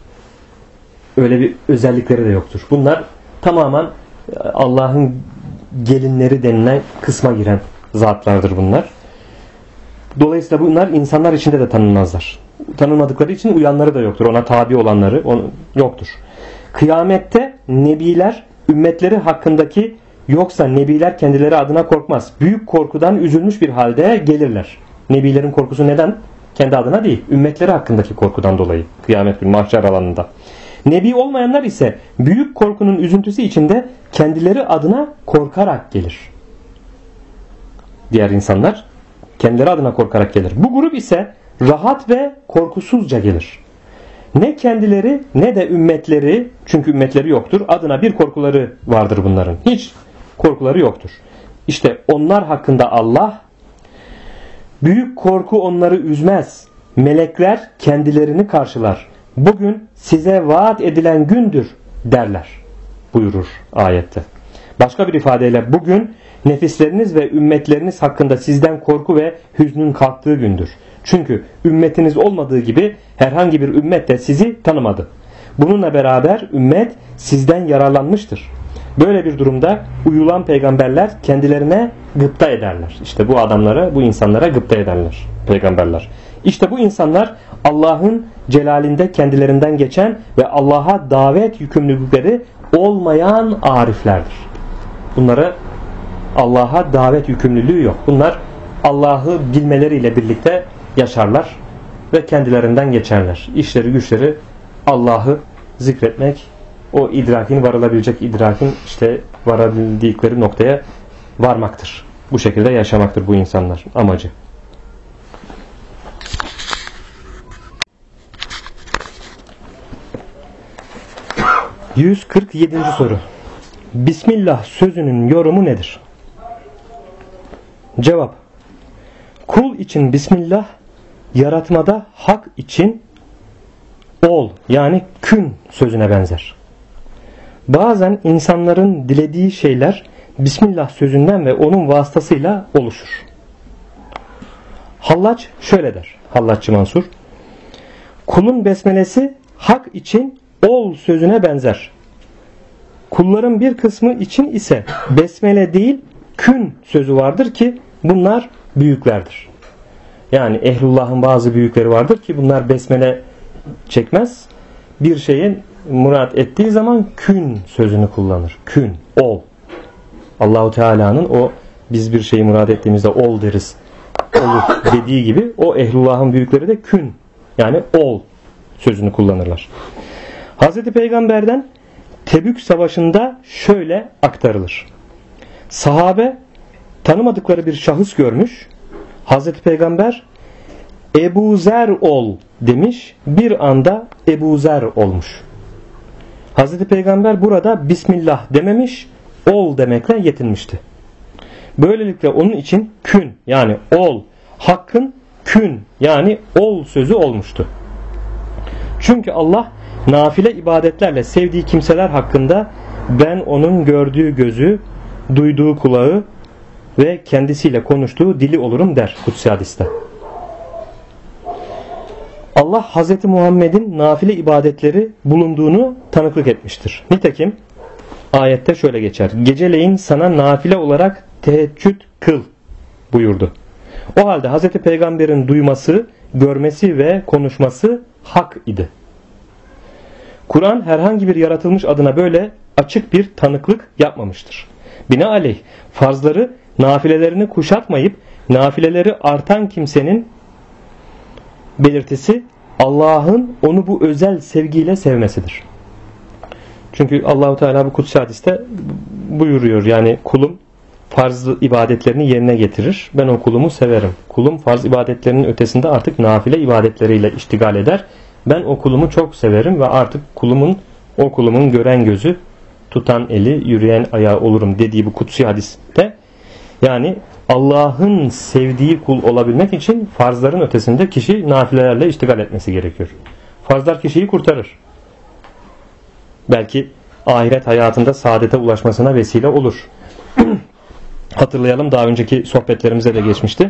Öyle bir özellikleri de yoktur. Bunlar tamamen Allah'ın gelinleri denilen kısma giren zatlardır bunlar. Dolayısıyla bunlar insanlar içinde de tanınmazlar. Tanınmadıkları için uyanları da yoktur. Ona tabi olanları yoktur. Kıyamette nebiler ümmetleri hakkındaki, yoksa nebiler kendileri adına korkmaz. Büyük korkudan üzülmüş bir halde gelirler. Nebilerin korkusu neden? Kendi adına değil. Ümmetleri hakkındaki korkudan dolayı. Kıyamet günü mahşer alanında. Nebi olmayanlar ise büyük korkunun üzüntüsü içinde kendileri adına korkarak gelir. Diğer insanlar kendileri adına korkarak gelir. Bu grup ise rahat ve korkusuzca gelir. Ne kendileri ne de ümmetleri, çünkü ümmetleri yoktur, adına bir korkuları vardır bunların. Hiç korkuları yoktur. İşte onlar hakkında Allah, büyük korku onları üzmez. Melekler kendilerini karşılar. Bugün size vaat edilen gündür derler buyurur ayette. Başka bir ifadeyle bugün nefisleriniz ve ümmetleriniz hakkında sizden korku ve hüznün kalktığı gündür. Çünkü ümmetiniz olmadığı gibi herhangi bir ümmet de sizi tanımadı. Bununla beraber ümmet sizden yararlanmıştır. Böyle bir durumda uyulan peygamberler kendilerine gıpta ederler. İşte bu adamlara, bu insanlara gıpta ederler peygamberler. İşte bu insanlar Allah'ın celalinde kendilerinden geçen ve Allah'a davet yükümlülükleri olmayan ariflerdir. Bunlara Allah'a davet yükümlülüğü yok. Bunlar Allah'ı bilmeleriyle birlikte yaşarlar ve kendilerinden geçerler. İşleri güçleri Allah'ı zikretmek, o idrakin, varılabilecek idrakin işte varabildikleri noktaya varmaktır. Bu şekilde yaşamaktır bu insanlar amacı. ...147. soru. Bismillah sözünün yorumu nedir? Cevap. Kul için Bismillah, yaratmada hak için ol yani kün sözüne benzer. Bazen insanların dilediği şeyler Bismillah sözünden ve onun vasıtasıyla oluşur. Hallaç şöyle der, Hallaççı Mansur: kulun besmelesi hak için ol sözüne benzer. Kulların bir kısmı için ise besmele değil kün sözü vardır ki bunlar büyüklerdir. Yani ehlullah'ın bazı büyükleri vardır ki bunlar besmele çekmez. Bir şeyin murat ettiği zaman kün sözünü kullanır. Kün, ol. Allahu Teala'nın o biz bir şeyi murad ettiğimizde ol deriz, olur dediği gibi o ehlullah'ın büyükleri de kün yani ol sözünü kullanırlar. Hazreti Peygamber'den Tebük Savaşı'nda şöyle aktarılır. Sahabe tanımadıkları bir şahıs görmüş. Hazreti Peygamber Ebu Zer ol demiş. Bir anda Ebu Zer olmuş. Hazreti Peygamber burada Bismillah dememiş, ol demekle yetinmişti. Böylelikle onun için kün yani ol, hakkın kün yani ol sözü olmuştu. Çünkü Allah nafile ibadetlerle sevdiği kimseler hakkında ben onun gördüğü gözü, duyduğu kulağı ve kendisiyle konuştuğu dili olurum der Kutsi hadiste. Allah Hazreti Muhammed'in nafile ibadetleri bulunduğunu tanıklık etmiştir. Nitekim ayette şöyle geçer: geceleyin sana nafile olarak teheccüd kıl buyurdu. O halde Hazreti Peygamber'in duyması, görmesi ve konuşması hak idi. Kur'an herhangi bir yaratılmış adına böyle açık bir tanıklık yapmamıştır. Binaenaleyh farzları nafilelerini kuşatmayıp nafileleri artan kimsenin belirtisi Allah'ın onu bu özel sevgiyle sevmesidir. Çünkü Allahu Teala bu kutsi hadiste buyuruyor yani kulum farz ibadetlerini yerine getirir. Ben o kulumu severim. Kulum farz ibadetlerinin ötesinde artık nafile ibadetleriyle iştigal eder. Ben o kulumu çok severim ve artık o kulumun gören gözü, tutan eli, yürüyen ayağı olurum dediği bu kutsi hadiste yani Allah'ın sevdiği kul olabilmek için farzların ötesinde kişi nafilelerle iştigal etmesi gerekiyor. Farzlar kişiyi kurtarır. Belki ahiret hayatında saadete ulaşmasına vesile olur. Hatırlayalım, daha önceki sohbetlerimize de geçmişti.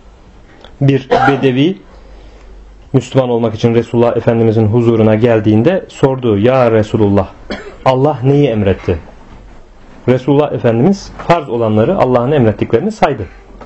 Bir bedevi Müslüman olmak için Resulullah Efendimizin huzuruna geldiğinde sordu: ya Resulullah, Allah neyi emretti? Resulullah Efendimiz farz olanları, Allah'ın emrettiklerini saydı.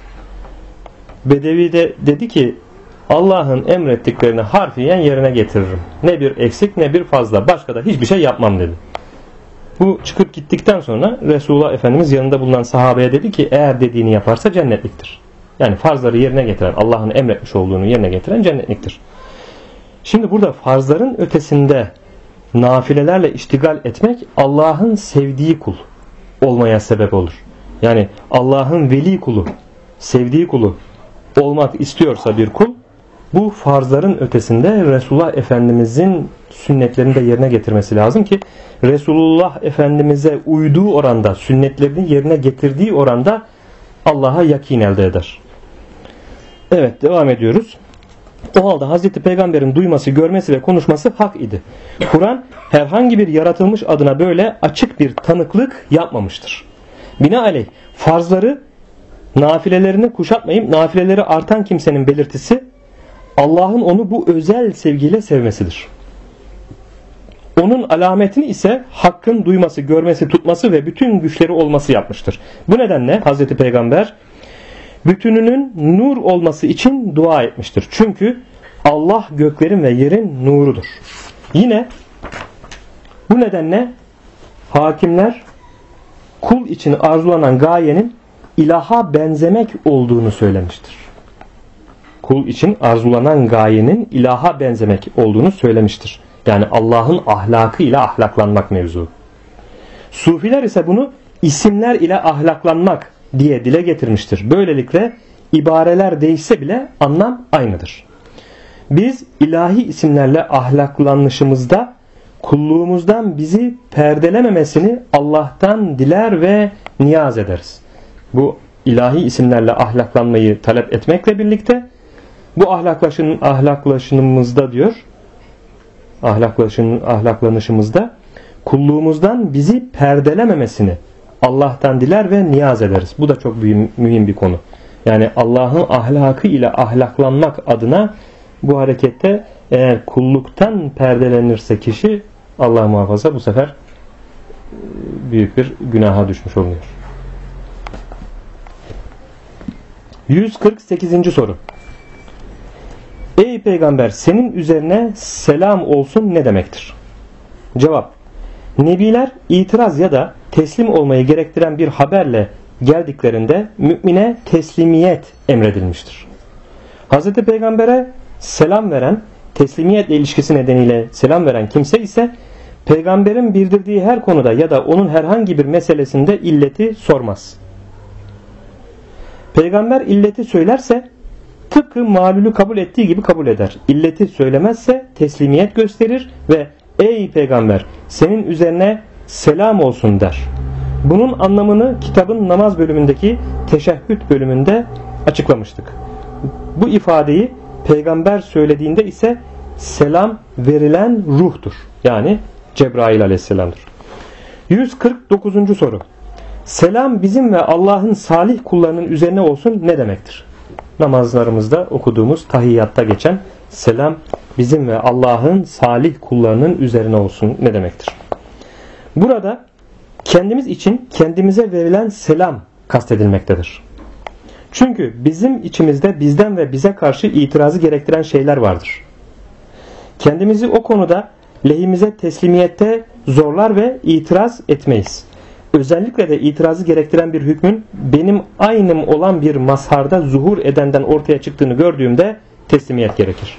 Bedevi de dedi ki Allah'ın emrettiklerini harfiyen yerine getiririm. Ne bir eksik ne bir fazla, başka da hiçbir şey yapmam dedi. Bu çıkıp gittikten sonra Resulullah Efendimiz yanında bulunan sahabeye dedi ki eğer dediğini yaparsa cennetliktir. Yani farzları yerine getiren, Allah'ın emretmiş olduğunu yerine getiren cennetliktir. Şimdi burada farzların ötesinde nafilelerle iştigal etmek Allah'ın sevdiği kul olmaya sebep olur. Yani Allah'ın veli kulu, sevdiği kulu olmak istiyorsa bir kul, bu farzların ötesinde Resulullah Efendimizin sünnetlerini de yerine getirmesi lazım ki Resulullah Efendimiz'e uyduğu oranda, sünnetlerini yerine getirdiği oranda Allah'a yakin elde eder. Evet, devam ediyoruz. O halde Hazreti Peygamber'in duyması, görmesi ve konuşması hak idi. Kur'an herhangi bir yaratılmış adına böyle açık bir tanıklık yapmamıştır. Binaenaleyh farzları nafilelerini kuşatmayıp nafileleri artan kimsenin belirtisi Allah'ın onu bu özel sevgiyle sevmesidir. Onun alametini ise hakkın duyması, görmesi, tutması ve bütün güçleri olması yapmıştır. Bu nedenle Hazreti Peygamber bütününün nur olması için dua etmiştir. Çünkü Allah göklerin ve yerin nurudur. Yine bu nedenle hakimler kul için arzulanan gayenin ilaha benzemek olduğunu söylemiştir. Kul için arzulanan gayenin ilaha benzemek olduğunu söylemiştir. Yani Allah'ın ahlakıyla ahlaklanmak mevzu. Sufiler ise bunu isimler ile ahlaklanmak diye dile getirmiştir. Böylelikle ibareler değişse bile anlam aynıdır. Biz ilahi isimlerle ahlaklanışımızda kulluğumuzdan bizi perdelememesini Allah'tan diler ve niyaz ederiz. Bu ilahi isimlerle ahlaklanmayı talep etmekle birlikte bu ahlaklaşınımızda diyor, ahlaklanışımızda kulluğumuzdan bizi perdelememesini Allah'tan diler ve niyaz ederiz. Bu da çok mühim bir konu. Yani Allah'ın ahlakı ile ahlaklanmak adına bu harekette eğer kulluktan perdelenirse kişi, Allah muhafaza, bu sefer büyük bir günaha düşmüş oluyor. 148. soru. Ey peygamber, senin üzerine selam olsun ne demektir? Cevap: Nebiler itiraz ya da teslim olmayı gerektiren bir haberle geldiklerinde mümine teslimiyet emredilmiştir. Hz. Peygamber'e selam veren, teslimiyetle ilişkisi nedeniyle selam veren kimse ise peygamberin bildirdiği her konuda ya da onun herhangi bir meselesinde illeti sormaz. Peygamber illeti söylerse tıpkı malulü kabul ettiği gibi kabul eder. İlleti söylemezse teslimiyet gösterir ve ey peygamber, senin üzerine selam olsun der. Bunun anlamını kitabın namaz bölümündeki teşehhüd bölümünde açıklamıştık. Bu ifadeyi peygamber söylediğinde ise selam verilen ruhtur. Yani Cebrail aleyhisselamdır. 149. soru. Selam bizim ve Allah'ın salih kullarının üzerine olsun ne demektir? Namazlarımızda okuduğumuz tahiyyatta geçen selam bizim ve Allah'ın salih kullarının üzerine olsun ne demektir? Burada kendimiz için kendimize verilen selam kastedilmektedir. Çünkü bizim içimizde bizden ve bize karşı itirazı gerektiren şeyler vardır. Kendimizi o konuda lehimize teslimiyette zorlar ve itiraz etmeyiz. Özellikle de itirazı gerektiren bir hükmün benim aynım olan bir mazharda zuhur edenden ortaya çıktığını gördüğümde teslimiyet gerekir.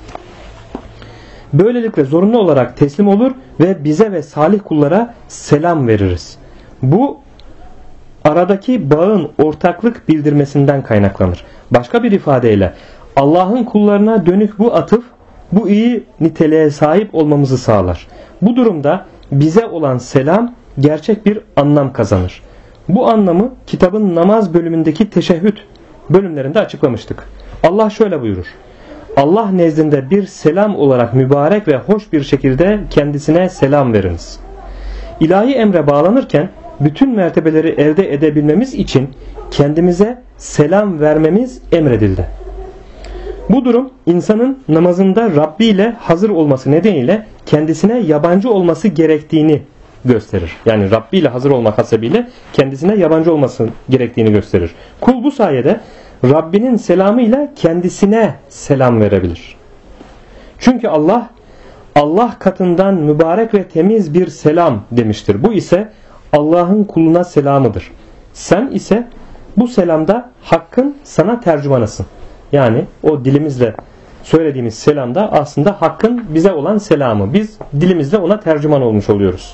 Böylelikle zorunlu olarak teslim olur ve bize ve salih kullara selam veririz. Bu aradaki bağın ortaklık bildirmesinden kaynaklanır. Başka bir ifadeyle Allah'ın kullarına dönük bu atıf bu iyi niteliğe sahip olmamızı sağlar. Bu durumda bize olan selam gerçek bir anlam kazanır. Bu anlamı kitabın namaz bölümündeki teşehhüd bölümlerinde açıklamıştık. Allah şöyle buyurur: Allah nezdinde bir selam olarak mübarek ve hoş bir şekilde kendisine selam veriniz. İlahi emre bağlanırken bütün mertebeleri elde edebilmemiz için kendimize selam vermemiz emredildi. Bu durum insanın namazında Rabbi ile hazır olması nedeniyle kendisine yabancı olması gerektiğini gösterir. Yani Rabbi ile hazır olmak hasebiyle kendisine yabancı olması gerektiğini gösterir. Kul bu sayede Rabbinin selamıyla kendisine selam verebilir. Çünkü Allah katından mübarek ve temiz bir selam demiştir. Bu ise Allah'ın kuluna selamıdır. Sen ise bu selamda Hakk'ın sana tercümanısın. Yani o dilimizle söylediğimiz selamda aslında Hakk'ın bize olan selamı. Biz dilimizle ona tercüman olmuş oluyoruz.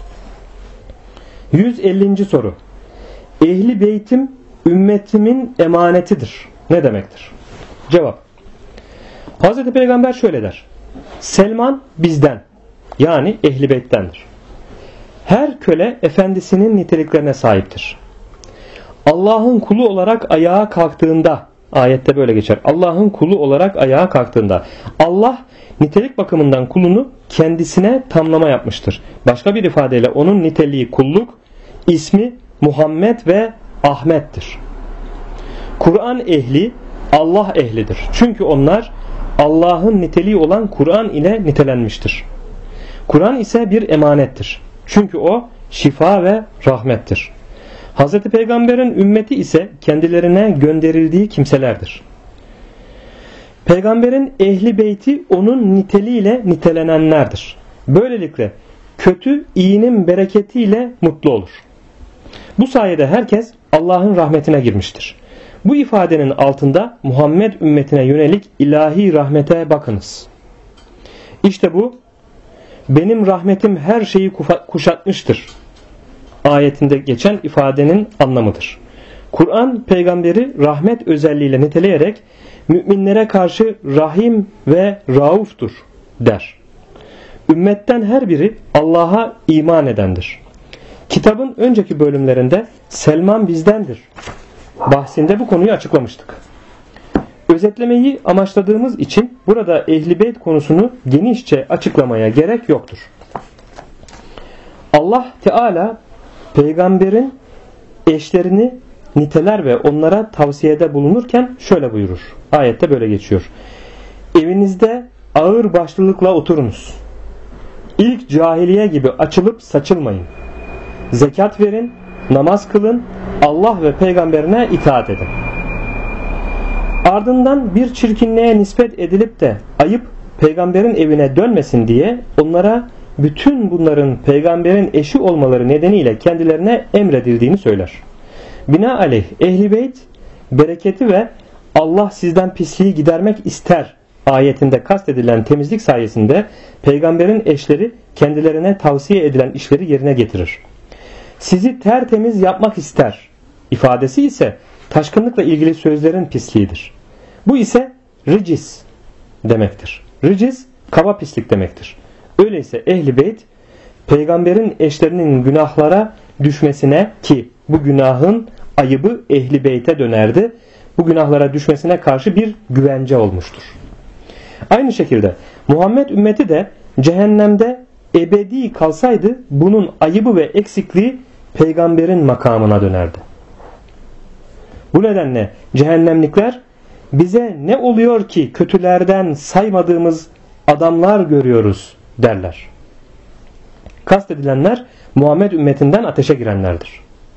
150. soru. Ehli beytim ümmetimin emanetidir. Ne demektir? Cevap. Hazreti Peygamber şöyle der: Selman bizden, yani ehli beyttendir. Her köle efendisinin niteliklerine sahiptir. Allah'ın kulu olarak ayağa kalktığında, ayette böyle geçer, Allah'ın kulu olarak ayağa kalktığında Allah nitelik bakımından kulunu kendisine tamlama yapmıştır. Başka bir ifadeyle onun niteliği kulluk, ismi Muhammed ve Ahmet'tir. Kur'an ehli Allah ehlidir. Çünkü onlar Allah'ın niteliği olan Kur'an ile nitelenmiştir. Kur'an ise bir emanettir. Çünkü o şifa ve rahmettir. Hz. Peygamber'in ümmeti ise kendilerine gönderildiği kimselerdir. Peygamberin ehli beyti onun niteliğiyle nitelenenlerdir. Böylelikle kötü iyinin bereketiyle mutlu olur. Bu sayede herkes Allah'ın rahmetine girmiştir. Bu ifadenin altında Muhammed ümmetine yönelik ilahi rahmete bakınız. İşte bu benim rahmetim her şeyi kuşatmıştır ayetinde geçen ifadenin anlamıdır. Kur'an peygamberi rahmet özelliğiyle niteleyerek müminlere karşı rahim ve rauftur der. Ümmetten her biri Allah'a iman edendir. Kitabın önceki bölümlerinde Selman bizdendir bahsinde bu konuyu açıklamıştık. Özetlemeyi amaçladığımız için burada Ehl-i Beyt konusunu genişçe açıklamaya gerek yoktur. Allah Teala peygamberin eşlerini niteler ve onlara tavsiyede bulunurken şöyle buyurur. Ayette böyle geçiyor. Evinizde ağır başlılıkla oturunuz. İlk cahiliye gibi açılıp saçılmayın. Zekat verin, namaz kılın, Allah ve peygamberine itaat edin. Ardından bir çirkinliğe nispet edilip de ayıp peygamberin evine dönmesin diye onlara bütün bunların peygamberin eşi olmaları nedeniyle kendilerine emredildiğini söyler. Binaenaleyh Ehl-i Beyt bereketi ve Allah sizden pisliği gidermek ister ayetinde kastedilen temizlik sayesinde peygamberin eşleri kendilerine tavsiye edilen işleri yerine getirir. Sizi tertemiz yapmak ister ifadesi ise taşkınlıkla ilgili sözlerin pisliğidir. Bu ise ricis demektir. Ricis kaba pislik demektir. Öyleyse Ehl-i Beyt peygamberin eşlerinin günahlara düşmesine, ki bu günahın ayıbı Ehl-i Beyt'e dönerdi, bu günahlara düşmesine karşı bir güvence olmuştur. Aynı şekilde Muhammed ümmeti de cehennemde ebedi kalsaydı bunun ayıbı ve eksikliği peygamberin makamına dönerdi. Bu nedenle cehennemlikler bize ne oluyor ki kötülerden saymadığımız adamlar görüyoruz derler. Kastedilenler Muhammed ümmetinden ateşe girenlerdir.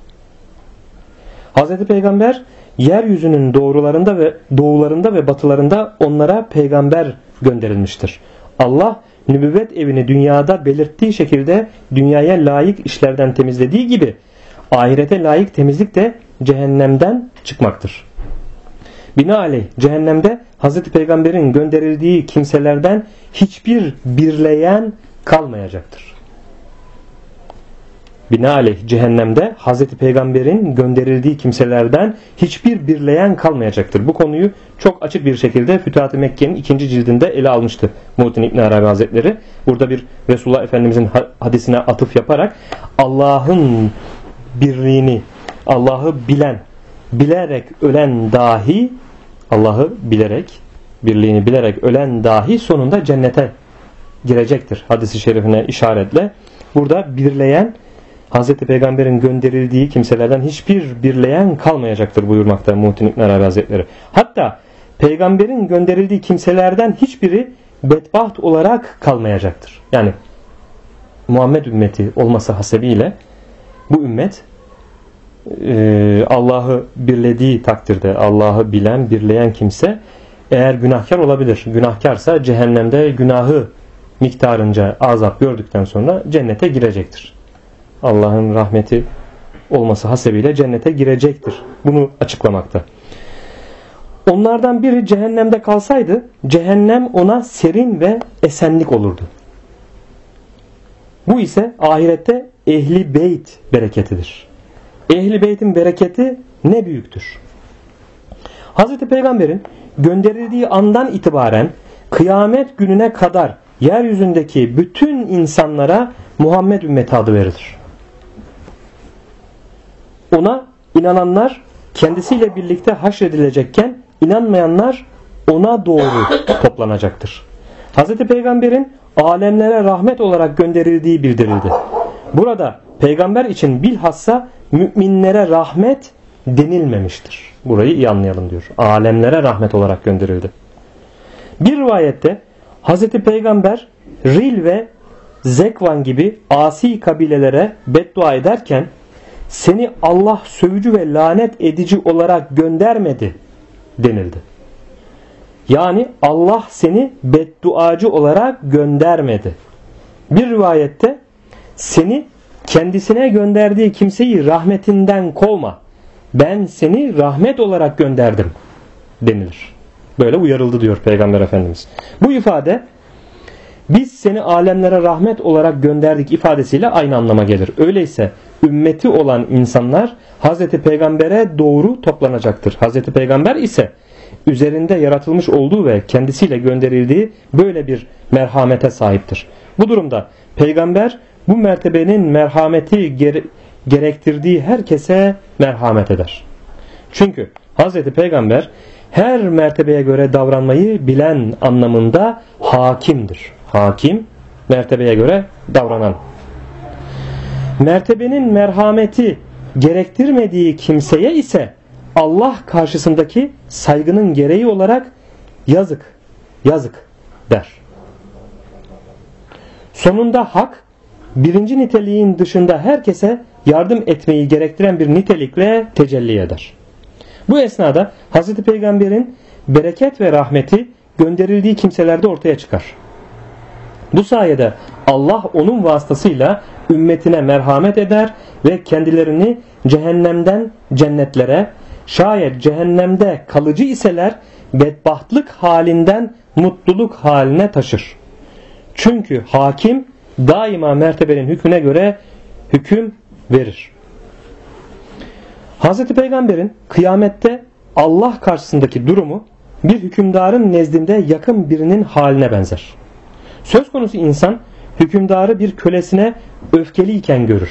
Hz. Peygamber yeryüzünün doğularında ve batılarında onlara peygamber gönderilmiştir. Allah nübüvvet evini dünyada belirttiği şekilde dünyaya layık işlerden temizlediği gibi ahirete layık temizlik de cehennemden çıkmaktır. Binaenaleyh cehennemde Hz. Peygamber'in gönderildiği kimselerden hiçbir birleyen kalmayacaktır. Binaenaleyh cehennemde Hz. Peygamber'in gönderildiği kimselerden hiçbir birleyen kalmayacaktır. Bu konuyu çok açık bir şekilde Fütuhat-ı Mekke'nin 2. cildinde ele almıştı Muhittin İbn Arabi Hazretleri. Burada bir Resulullah Efendimizin hadisine atıf yaparak Allah'ın birliğini, Allah'ı bilerek ölen dahi, Allah'ı birliğini bilerek ölen dahi sonunda cennete girecektir. Hadis-i şerifine işaretle burada birleyen, Hz. Peygamber'in gönderildiği kimselerden hiçbir birleyen kalmayacaktır buyurmakta Muhittin İbn Arabi Hazretleri. Hatta Peygamber'in gönderildiği kimselerden hiçbiri bedbaht olarak kalmayacaktır. Yani Muhammed ümmeti olması hasebiyle bu ümmet Allah'ı birlediği takdirde, Allah'ı bilen, birleyen kimse eğer günahkar olabilir. Günahkarsa cehennemde günahı miktarınca azap gördükten sonra cennete girecektir. Allah'ın rahmeti olması hasebiyle cennete girecektir. Bunu açıklamakta. Onlardan biri cehennemde kalsaydı cehennem ona serin ve esenlik olurdu. Bu ise ahirette Ehl-i Beyt bereketidir. Ehl-i Beyt'in bereketi ne büyüktür. Hz. Peygamber'in gönderildiği andan itibaren kıyamet gününe kadar yeryüzündeki bütün insanlara Muhammed ümmeti adı verilir. Ona inananlar kendisiyle birlikte haşredilecekken inanmayanlar ona doğru toplanacaktır. Hz. Peygamber'in alemlere rahmet olarak gönderildiği bildirildi. Burada peygamber için bilhassa müminlere rahmet denilmemiştir. Burayı iyi anlayalım diyor. Alemlere rahmet olarak gönderildi. Bir rivayette Hz. Peygamber Ril ve Zekvan gibi asi kabilelere beddua ederken seni Allah sövücü ve lanet edici olarak göndermedi denildi. Yani Allah seni bedduacı olarak göndermedi. Bir rivayette seni kendisine gönderdiği kimseyi rahmetinden kovma. Ben seni rahmet olarak gönderdim denilir. Böyle uyarıldı diyor Peygamber Efendimiz. Bu ifade biz seni alemlere rahmet olarak gönderdik ifadesiyle aynı anlama gelir. Öyleyse ümmeti olan insanlar Hazreti Peygamber'e doğru toplanacaktır. Hazreti Peygamber ise üzerinde yaratılmış olduğu ve kendisiyle gönderildiği böyle bir merhamete sahiptir. Bu durumda Peygamber bu mertebenin merhameti gerektirdiği herkese merhamet eder. Çünkü Hazreti Peygamber her mertebeye göre davranmayı bilen anlamında hakimdir. Hakim, mertebeye göre davranan. Mertebenin merhameti gerektirmediği kimseye ise Allah karşısındaki saygının gereği olarak yazık, yazık der. Sonunda hak, birinci niteliğin dışında herkese yardım etmeyi gerektiren bir nitelikle tecelli eder. Bu esnada Hz. Peygamber'in bereket ve rahmeti gönderildiği kimselerde ortaya çıkar. Bu sayede Allah onun vasıtasıyla ümmetine merhamet eder ve kendilerini cehennemden cennetlere, şayet cehennemde kalıcı iseler bedbahtlık halinden mutluluk haline taşır. Çünkü hakim daima mertebenin hükmüne göre hüküm verir. Hz. Peygamber'in kıyamette Allah karşısındaki durumu bir hükümdarın nezdinde yakın birinin haline benzer. Söz konusu insan hükümdarı bir kölesine öfkeliyken görür.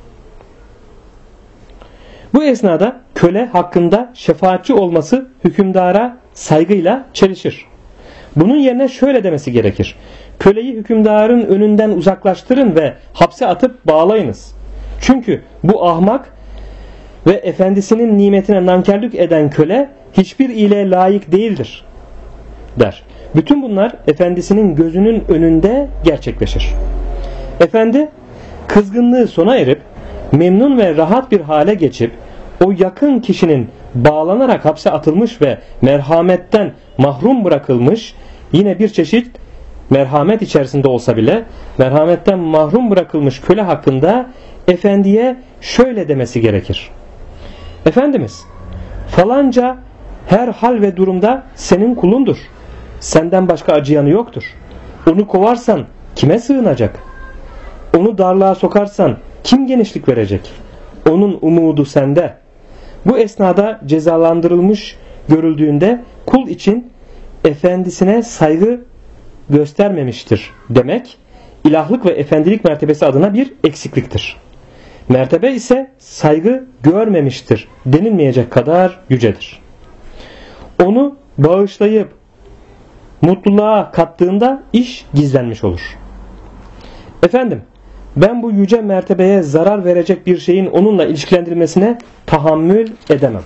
Bu esnada köle hakkında şefaatçi olması hükümdara saygıyla çelişir. Bunun yerine şöyle demesi gerekir: köleyi hükümdarın önünden uzaklaştırın ve hapse atıp bağlayınız. Çünkü bu ahmak ve efendisinin nimetine nankörlük eden köle hiçbir iyiliğe layık değildir der. Bütün bunlar efendisinin gözünün önünde gerçekleşir. Efendi kızgınlığı sona erip memnun ve rahat bir hale geçip o yakın kişinin bağlanarak hapse atılmış ve merhametten mahrum bırakılmış, yine bir çeşit merhamet içerisinde olsa bile merhametten mahrum bırakılmış köle hakkında efendiye şöyle demesi gerekir: Efendimiz, falanca her hal ve durumda senin kulundur. Senden başka acıyanı yoktur. Onu kovarsan kime sığınacak? Onu darlığa sokarsan kim genişlik verecek? Onun umudu sende. Bu esnada cezalandırılmış görüldüğünde kul için efendisine saygı göstermemiştir demek, ilahlık ve efendilik mertebesi adına bir eksikliktir. Mertebe ise saygı görmemiştir denilmeyecek kadar yücedir. Onu bağışlayıp mutluluğa kattığında iş gizlenmiş olur. Efendim, ben bu yüce mertebeye zarar verecek bir şeyin onunla ilişkilendirilmesine tahammül edemem.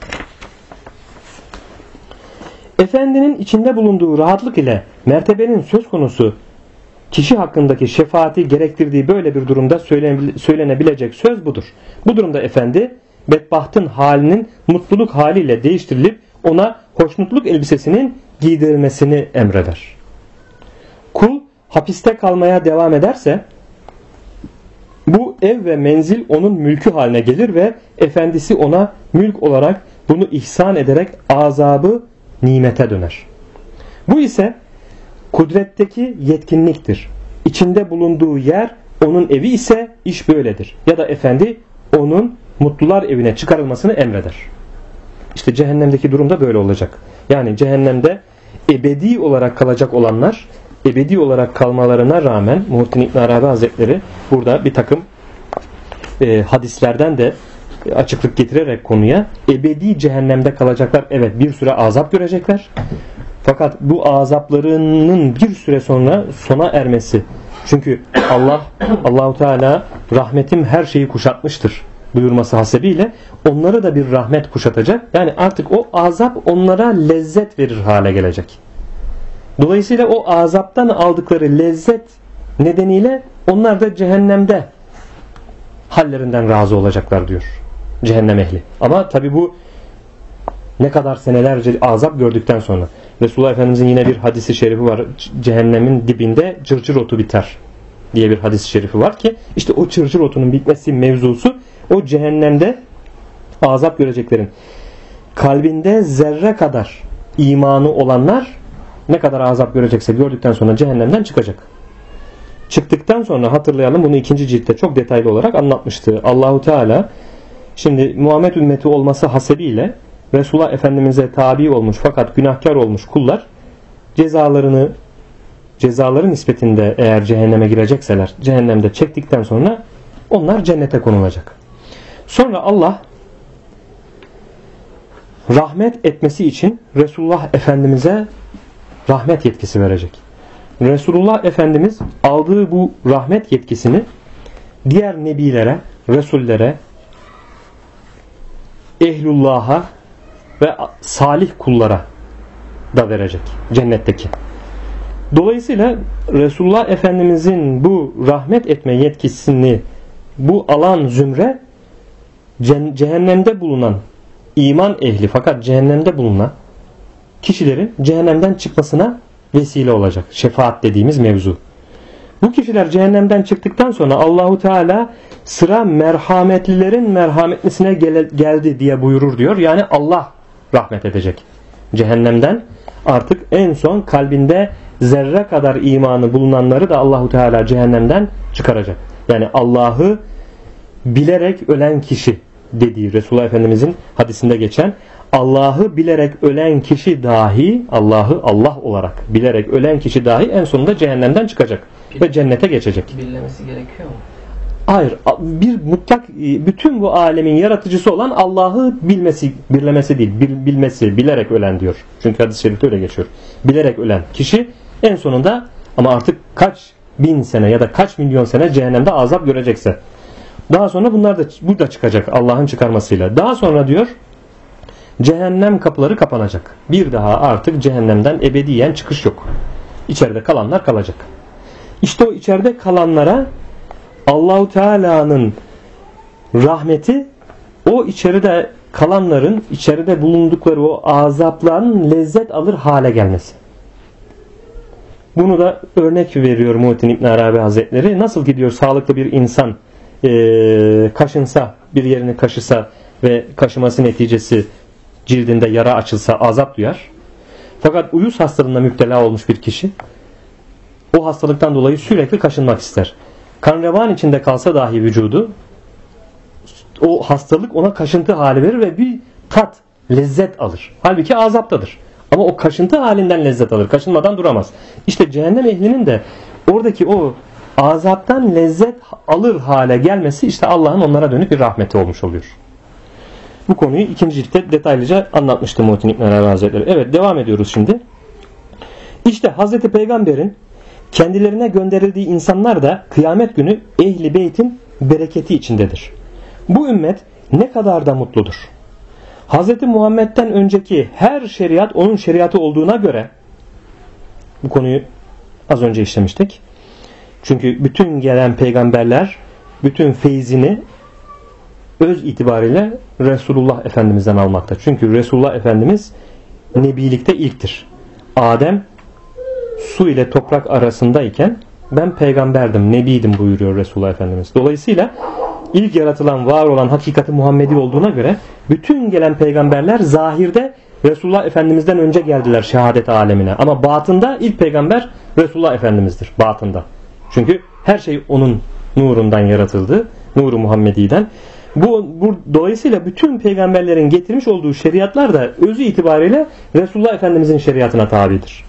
Efendinin içinde bulunduğu rahatlık ile mertebenin söz konusu kişi hakkındaki şefaati gerektirdiği böyle bir durumda söylenebilecek söz budur. Bu durumda efendi bedbahtın halinin mutluluk haliyle değiştirilip ona hoşnutluk elbisesinin giydirilmesini emreder. Kul hapiste kalmaya devam ederse bu ev ve menzil onun mülkü haline gelir ve efendisi ona mülk olarak bunu ihsan ederek azabı nimete döner. Bu ise kudretteki yetkinliktir. İçinde bulunduğu yer onun evi ise iş böyledir. Ya da efendi onun mutlular evine çıkarılmasını emreder. İşte cehennemdeki durumda böyle olacak. Yani cehennemde ebedi olarak kalacak olanlar, ebedi olarak kalmalarına rağmen Muhittin İbn Arabi Hazretleri burada bir takım hadislerden de açıklık getirerek konuya, ebedi cehennemde kalacaklar. Evet, bir süre azap görecekler. Fakat bu azaplarının bir süre sonra sona ermesi. Çünkü Allahu Teala rahmetim her şeyi kuşatmıştır buyurması hasebiyle onları da bir rahmet kuşatacak. Yani artık o azap onlara lezzet verir hale gelecek. Dolayısıyla o azaptan aldıkları lezzet nedeniyle onlar da cehennemde hallerinden razı olacaklar diyor cehennem ehli. Ama tabi bu ne kadar senelerce azap gördükten sonra. Resulullah Efendimizin yine bir hadisi şerifi var. Cehennemin dibinde cırcır otu biter diye bir hadis-i şerifi var ki işte o cırcır otunun bitmesi mevzusu o cehennemde azap göreceklerin kalbinde zerre kadar imanı olanlar ne kadar azap görecekse gördükten sonra cehennemden çıkacak. Çıktıktan sonra hatırlayalım, bunu 2. ciltte çok detaylı olarak anlatmıştı. Allahu Teala şimdi Muhammed ümmeti olması hasebiyle Resulullah Efendimiz'e tabi olmuş fakat günahkar olmuş kullar cezaları nispetinde eğer cehenneme girecekseler cehennemde çektikten sonra onlar cennete konulacak. Sonra Allah rahmet etmesi için Resulullah Efendimiz'e rahmet yetkisi verecek. Resulullah Efendimiz aldığı bu rahmet yetkisini diğer nebilere, resullere, ehlullah'a ve salih kullara da verecek cennetteki. Dolayısıyla Resulullah Efendimizin bu rahmet etme yetkisini bu alan zümre cehennemde bulunan iman ehli fakat cehennemde bulunan kişilerin cehennemden çıkmasına vesile olacak. Şefaat dediğimiz mevzu. Bu kişiler cehennemden çıktıktan sonra Allahu Teala sıra merhametlilerin merhametlisine geldi diye buyurur diyor. Yani Allah rahmet edecek. Cehennemden artık en son kalbinde zerre kadar imanı bulunanları da Allahu Teala cehennemden çıkaracak. Yani Allah'ı bilerek ölen kişi dediği Resulullah Efendimizin hadisinde geçen Allah'ı bilerek ölen kişi dahi Allah'ı Allah olarak bilerek ölen kişi dahi en sonunda cehennemden çıkacak ve cennete geçecek.
Bilmesi gerekiyor mu?
Hayır. Bir mutlak bütün bu alemin yaratıcısı olan Allah'ı bilmesi, birlemesi değil. Bilmesi, bilerek ölen diyor. Çünkü hadis-i şerifte öyle geçiyor. Bilerek ölen kişi en sonunda ama artık kaç bin sene ya da kaç milyon sene cehennemde azap görecekse. Daha sonra bunlar da burada çıkacak Allah'ın çıkarmasıyla. Daha sonra diyor cehennem kapıları kapanacak. Bir daha artık cehennemden ebediyen çıkış yok. İçeride kalanlar kalacak. İşte o içeride kalanlara Allahu Teala'nın rahmeti o içeride kalanların içeride bulundukları o azapların lezzet alır hale gelmesi. Bunu da örnek veriyor Muhittin İbn Arabi Hazretleri. Nasıl gidiyor sağlıklı bir insan kaşınsa, bir yerini kaşısa ve kaşıması neticesi cildinde yara açılsa azap duyar. Fakat uyuz hastalığına müptela olmuş bir kişi o hastalıktan dolayı sürekli kaşınmak ister. Kan revan içinde kalsa dahi vücudu o hastalık ona kaşıntı hali verir ve bir tat, lezzet alır. Halbuki azaptadır. Ama o kaşıntı halinden lezzet alır. Kaşınmadan duramaz. İşte cehennem ehlinin de oradaki o azaptan lezzet alır hale gelmesi işte Allah'ın onlara dönük bir rahmeti olmuş oluyor. Bu konuyu ikinci ciltte detaylıca anlatmıştı Muhittin İbn Arabi Hazretleri. Evet, devam ediyoruz şimdi. İşte Hazreti Peygamber'in kendilerine gönderildiği insanlar da kıyamet günü Ehli Beyt'in bereketi içindedir. Bu ümmet ne kadar da mutludur. Hz. Muhammed'den önceki her şeriat onun şeriatı olduğuna göre bu konuyu az önce işlemiştik. Çünkü bütün gelen peygamberler bütün feyzini öz itibariyle Resulullah Efendimiz'den almakta. Çünkü Resulullah Efendimiz nebilikte ilktir. Adem su ile toprak arasındayken ben peygamberdim, nebiydim buyuruyor Resulullah Efendimiz. Dolayısıyla ilk yaratılan, var olan hakikati Muhammedi olduğuna göre bütün gelen peygamberler zahirde Resulullah Efendimiz'den önce geldiler şehadet alemine. Ama batında ilk peygamber Resulullah Efendimiz'dir. Batında. Çünkü her şey onun nurundan yaratıldı. Nuru Muhammedi'den. Dolayısıyla bütün peygamberlerin getirmiş olduğu şeriatlar da özü itibariyle Resulullah Efendimiz'in şeriatına tabidir.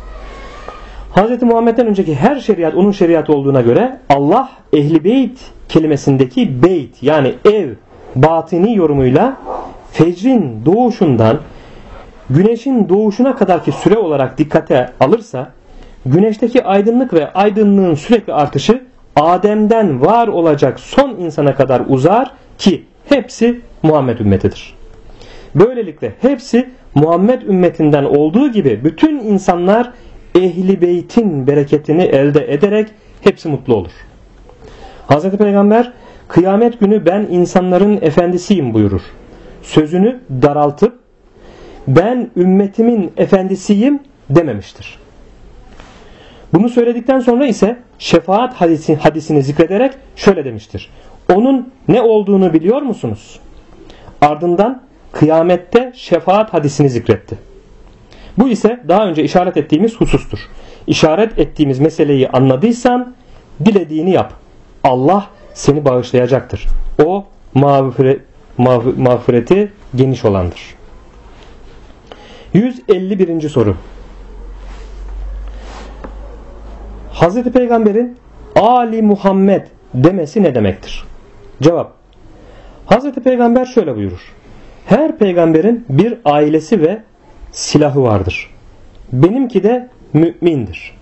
Hz. Muhammed'den önceki her şeriat onun şeriatı olduğuna göre Allah Ehli Beyt kelimesindeki beyt yani ev batini yorumuyla fecrin doğuşundan güneşin doğuşuna kadarki süre olarak dikkate alırsa güneşteki aydınlık ve aydınlığın sürekli artışı Adem'den var olacak son insana kadar uzar ki hepsi Muhammed ümmetidir. Böylelikle hepsi Muhammed ümmetinden olduğu gibi bütün insanlar Ehli Beyt'in bereketini elde ederek hepsi mutlu olur. Hz. Peygamber kıyamet günü ben insanların efendisiyim buyurur. Sözünü daraltıp ben ümmetimin efendisiyim dememiştir. Bunu söyledikten sonra ise şefaat hadisini zikrederek şöyle demiştir. Onun ne olduğunu biliyor musunuz? Ardından kıyamette şefaat hadisini zikretti. Bu ise daha önce işaret ettiğimiz husustur. İşaret ettiğimiz meseleyi anladıysan dilediğini yap. Allah seni bağışlayacaktır. O mağfireti geniş olandır. 151. soru. Hz. Peygamber'in Ali Muhammed demesi ne demektir? Cevap. Hz. Peygamber şöyle buyurur. Her peygamberin bir ailesi ve silahı vardır. Benimki de mümindir.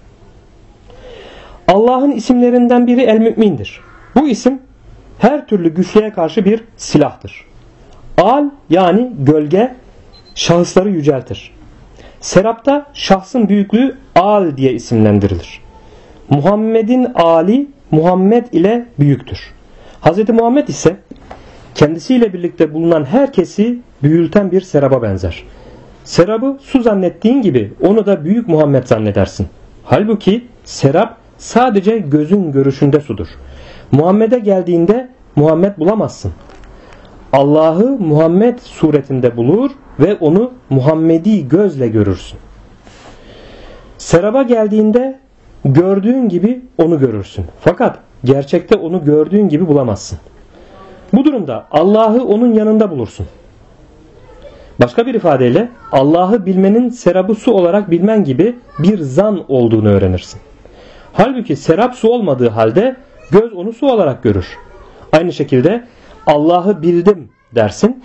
Allah'ın isimlerinden biri el-mümindir. Bu isim her türlü güçlüğe karşı bir silahtır. Al yani gölge şahısları yüceltir. Serapta şahsın büyüklüğü al diye isimlendirilir. Muhammed'in ali Muhammed ile büyüktür. Hz. Muhammed ise kendisiyle birlikte bulunan herkesi büyülten bir seraba benzer. Serabı su zannettiğin gibi onu da büyük Muhammed zannedersin. Halbuki serap sadece gözün görüşünde sudur. Muhammed'e geldiğinde Muhammed bulamazsın. Allah'ı Muhammed suretinde bulur ve onu Muhammedi gözle görürsün. Seraba geldiğinde gördüğün gibi onu görürsün. Fakat gerçekte onu gördüğün gibi bulamazsın. Bu durumda Allah'ı onun yanında bulursun. Başka bir ifadeyle Allah'ı bilmenin serabı su olarak bilmen gibi bir zan olduğunu öğrenirsin. Halbuki serap su olmadığı halde göz onu su olarak görür. Aynı şekilde Allah'ı bildim dersin.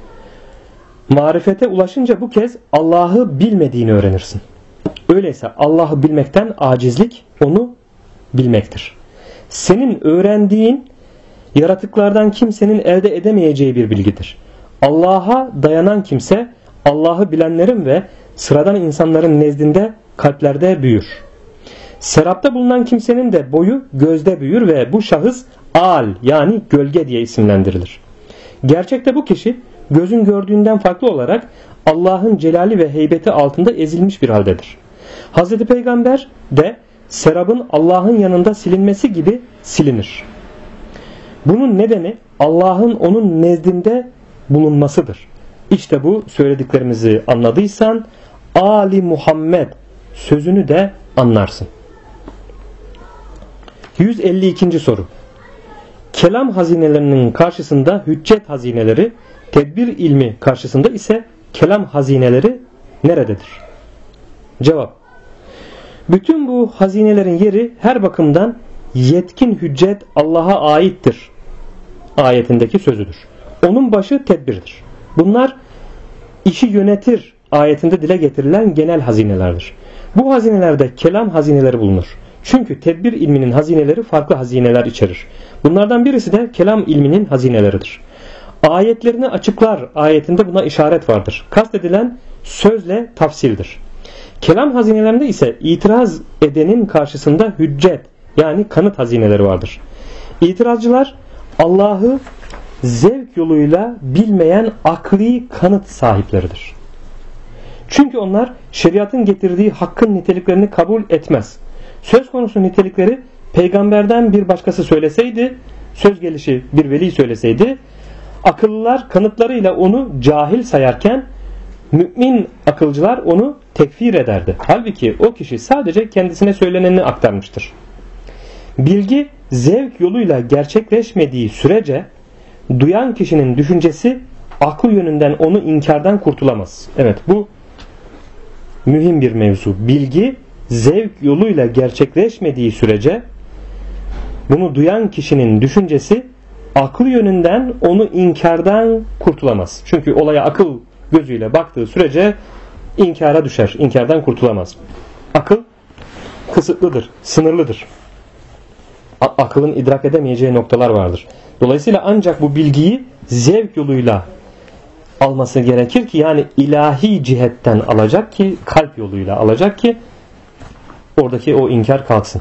Marifete ulaşınca bu kez Allah'ı bilmediğini öğrenirsin. Öyleyse Allah'ı bilmekten acizlik onu bilmektir. Senin öğrendiğin yaratıklardan kimsenin elde edemeyeceği bir bilgidir. Allah'a dayanan kimse Allah'ı bilenlerin ve sıradan insanların nezdinde kalplerde büyür. Serapta bulunan kimsenin de boyu gözde büyür ve bu şahıs al yani gölge diye isimlendirilir. Gerçekte bu kişi gözün gördüğünden farklı olarak Allah'ın celali ve heybeti altında ezilmiş bir haldedir. Hz. Peygamber de serabın Allah'ın yanında silinmesi gibi silinir. Bunun nedeni Allah'ın onun nezdinde bulunmasıdır. İşte bu söylediklerimizi anladıysan Ali Muhammed sözünü de anlarsın. 152. soru. Kelam hazinelerinin karşısında hüccet hazineleri, tedbir ilmi karşısında ise kelam hazineleri nerededir? Cevap. Bütün bu hazinelerin yeri her bakımdan yetkin hüccet Allah'a aittir ayetindeki sözüdür. Onun başı tedbirdir. Bunlar işi yönetir ayetinde dile getirilen genel hazinelerdir. Bu hazinelerde kelam hazineleri bulunur. Çünkü tedbir ilminin hazineleri farklı hazineler içerir. Bunlardan birisi de kelam ilminin hazineleridir. Ayetlerini açıklar ayetinde buna işaret vardır. Kastedilen sözle tafsildir. Kelam hazinelerinde ise itiraz edenin karşısında hüccet yani kanıt hazineleri vardır. İtirazcılar Allah'ı zevk yoluyla bilmeyen akli kanıt sahipleridir. Çünkü onlar şeriatın getirdiği hakkın niteliklerini kabul etmez. Söz konusu nitelikleri peygamberden bir başkası söyleseydi, söz gelişi bir veli söyleseydi, akıllılar kanıtlarıyla onu cahil sayarken mümin akılcılar onu tekfir ederdi. Halbuki o kişi sadece kendisine söyleneni aktarmıştır. Bilgi zevk yoluyla gerçekleşmediği sürece duyan kişinin düşüncesi akıl yönünden onu inkardan kurtulamaz. Evet, bu mühim bir mevzu. Bilgi zevk yoluyla gerçekleşmediği sürece bunu duyan kişinin düşüncesi akıl yönünden onu inkardan kurtulamaz. Çünkü olaya akıl gözüyle baktığı sürece inkara düşer. İnkardan kurtulamaz. Akıl kısıtlıdır, sınırlıdır. Akılın idrak edemeyeceği noktalar vardır. Dolayısıyla ancak bu bilgiyi zevk yoluyla alması gerekir ki, yani ilahi cihetten alacak ki, kalp yoluyla alacak ki oradaki o inkar kalksın.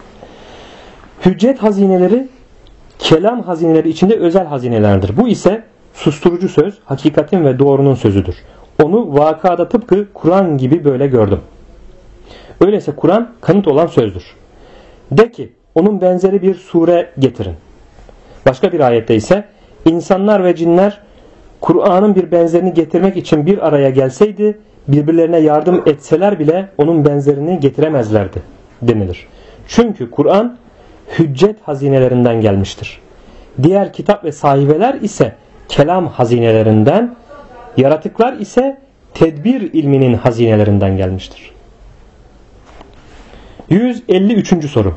Hüccet hazineleri kelam hazineleri içinde özel hazinelerdir. Bu ise susturucu söz, hakikatin ve doğrunun sözüdür. Onu vakada tıpkı Kur'an gibi böyle gördüm. Öyleyse Kur'an kanıt olan sözdür. De ki onun benzeri bir sure getirin. Başka bir ayette ise insanlar ve cinler Kur'an'ın bir benzerini getirmek için bir araya gelseydi birbirlerine yardım etseler bile onun benzerini getiremezlerdi denilir. Çünkü Kur'an hüccet hazinelerinden gelmiştir. Diğer kitap ve sahibeler ise kelam hazinelerinden, yaratıklar ise tedbir ilminin hazinelerinden gelmiştir. 153. soru.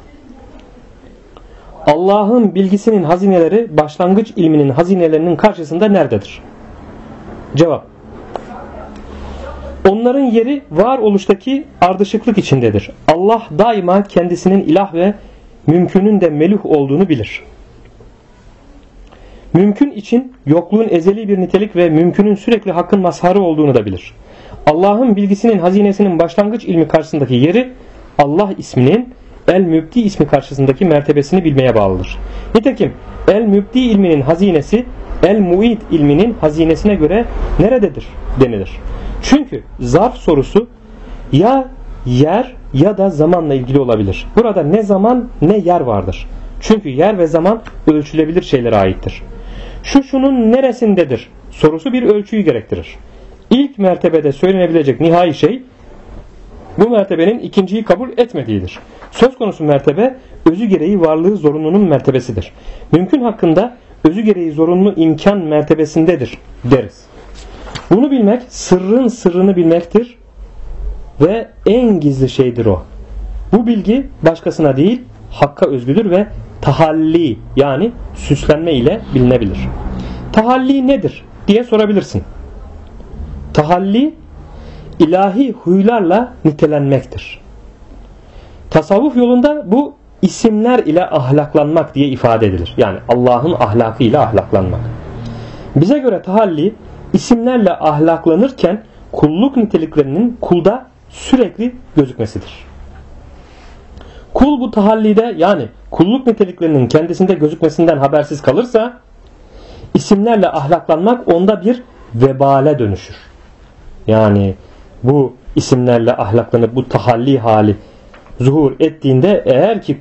Allah'ın bilgisinin hazineleri başlangıç ilminin hazinelerinin karşısında nerededir? Cevap: onların yeri varoluştaki ardışıklık içindedir. Allah daima kendisinin ilah ve mümkünün de meluh olduğunu bilir. Mümkün için yokluğun ezeli bir nitelik ve mümkünün sürekli hakkın mazharı olduğunu da bilir. Allah'ın bilgisinin, hazinesinin başlangıç ilmi karşısındaki yeri, Allah isminin El-Mübdi ismi karşısındaki mertebesini bilmeye bağlıdır. Nitekim El-Mübdi ilminin hazinesi El-Muid ilminin hazinesine göre nerededir denilir. Çünkü zarf sorusu ya yer ya da zamanla ilgili olabilir. Burada ne zaman ne yer vardır. Çünkü yer ve zaman ölçülebilir şeylere aittir. Şunun neresindedir sorusu bir ölçüyü gerektirir. İlk mertebede söylenebilecek nihai şey bu mertebenin ikinciyi kabul etmediğidir. Söz konusu mertebe özü gereği varlığı zorunlunun mertebesidir. Mümkün hakkında özü gereği zorunlu imkan mertebesindedir deriz. Bunu bilmek sırrın sırrını bilmektir ve en gizli şeydir o. Bu bilgi başkasına değil Hakk'a özgüdür ve tahalli yani süslenme ile bilinebilir. Tahalli nedir diye sorabilirsin. Tahalli ilahi huylarla nitelenmektir. Tasavvuf yolunda bu isimler ile ahlaklanmak diye ifade edilir. Yani Allah'ın ahlakı ile ahlaklanmak. Bize göre tahalli isimlerle ahlaklanırken kulluk niteliklerinin kulda sürekli gözükmesidir. Kul bu tahallide yani kulluk niteliklerinin kendisinde gözükmesinden habersiz kalırsa isimlerle ahlaklanmak onda bir vebale dönüşür. Yani bu isimlerle ahlaklanıp bu tahalli hali zuhur ettiğinde eğer ki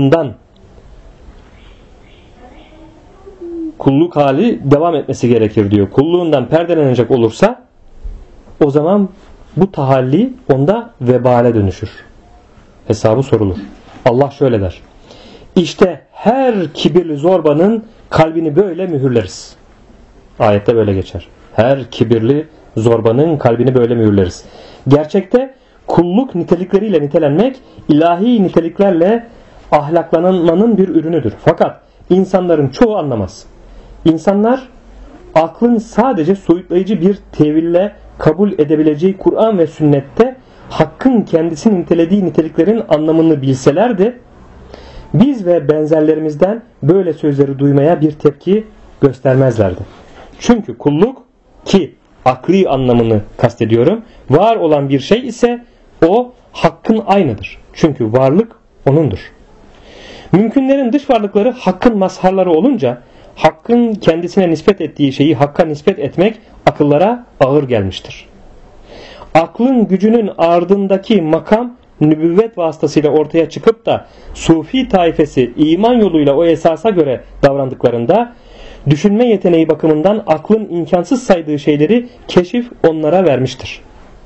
kulluk hali devam etmesi gerekir diyor. Kulluğundan perdelenecek olursa o zaman bu tahalli onda vebale dönüşür. Hesabı sorulur. Allah şöyle der: İşte her kibirli zorbanın kalbini böyle mühürleriz. Ayette böyle geçer. Her kibirli zorbanın kalbini böyle mühürleriz. Gerçekte kulluk nitelikleriyle nitelenmek ilahi niteliklerle ahlaklanmanın bir ürünüdür. Fakat insanların çoğu anlamaz. İnsanlar aklın sadece soyutlayıcı bir teville kabul edebileceği Kur'an ve sünnette Hakk'ın kendisini nitelediği niteliklerin anlamını bilselerdi biz ve benzerlerimizden böyle sözleri duymaya bir tepki göstermezlerdi. Çünkü kulluk ki akli anlamını kastediyorum var olan bir şey ise o Hakk'ın aynıdır. Çünkü varlık O'nundur. Mümkünlerin dış varlıkları Hakk'ın mazharları olunca Hakk'ın kendisine nispet ettiği şeyi Hakk'a nispet etmek akıllara ağır gelmiştir. Aklın gücünün ardındaki makam nübüvvet vasıtasıyla ortaya çıkıp da Sufi taifesi iman yoluyla o esasa göre davrandıklarında düşünme yeteneği bakımından aklın imkansız saydığı şeyleri keşif onlara vermiştir.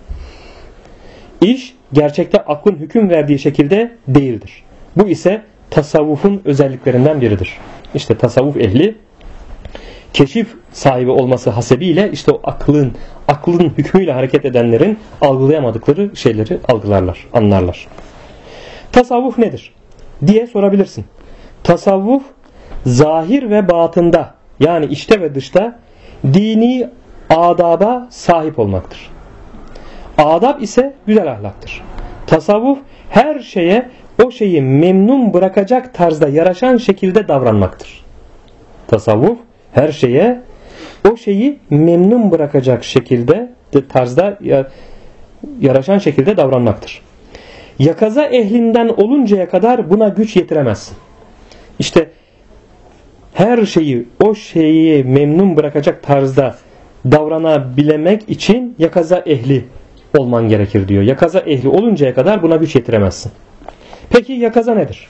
İş gerçekte aklın hüküm verdiği şekilde değildir. Bu ise tasavvufun özelliklerinden biridir. İşte tasavvuf ehli keşif sahibi olması hasebiyle işte o aklın hükmüyle hareket edenlerin algılayamadıkları şeyleri algılarlar, anlarlar. Tasavvuf nedir diye sorabilirsin. Tasavvuf zahir ve batında yani içte ve dışta dini adaba sahip olmaktır. Adab ise güzel ahlaktır. Tasavvuf her şeye o şeyi memnun bırakacak tarzda yaraşan şekilde davranmaktır. Tasavvuf her şeye o şeyi memnun bırakacak şekilde tarzda yaraşan şekilde davranmaktır. Yakaza ehlinden oluncaya kadar buna güç yetiremezsin. İşte her şeyi o şeyi memnun bırakacak tarzda davranabilmek için yakaza ehli olman gerekir diyor. Yakaza ehli oluncaya kadar buna güç yetiremezsin. Peki yakaza nedir?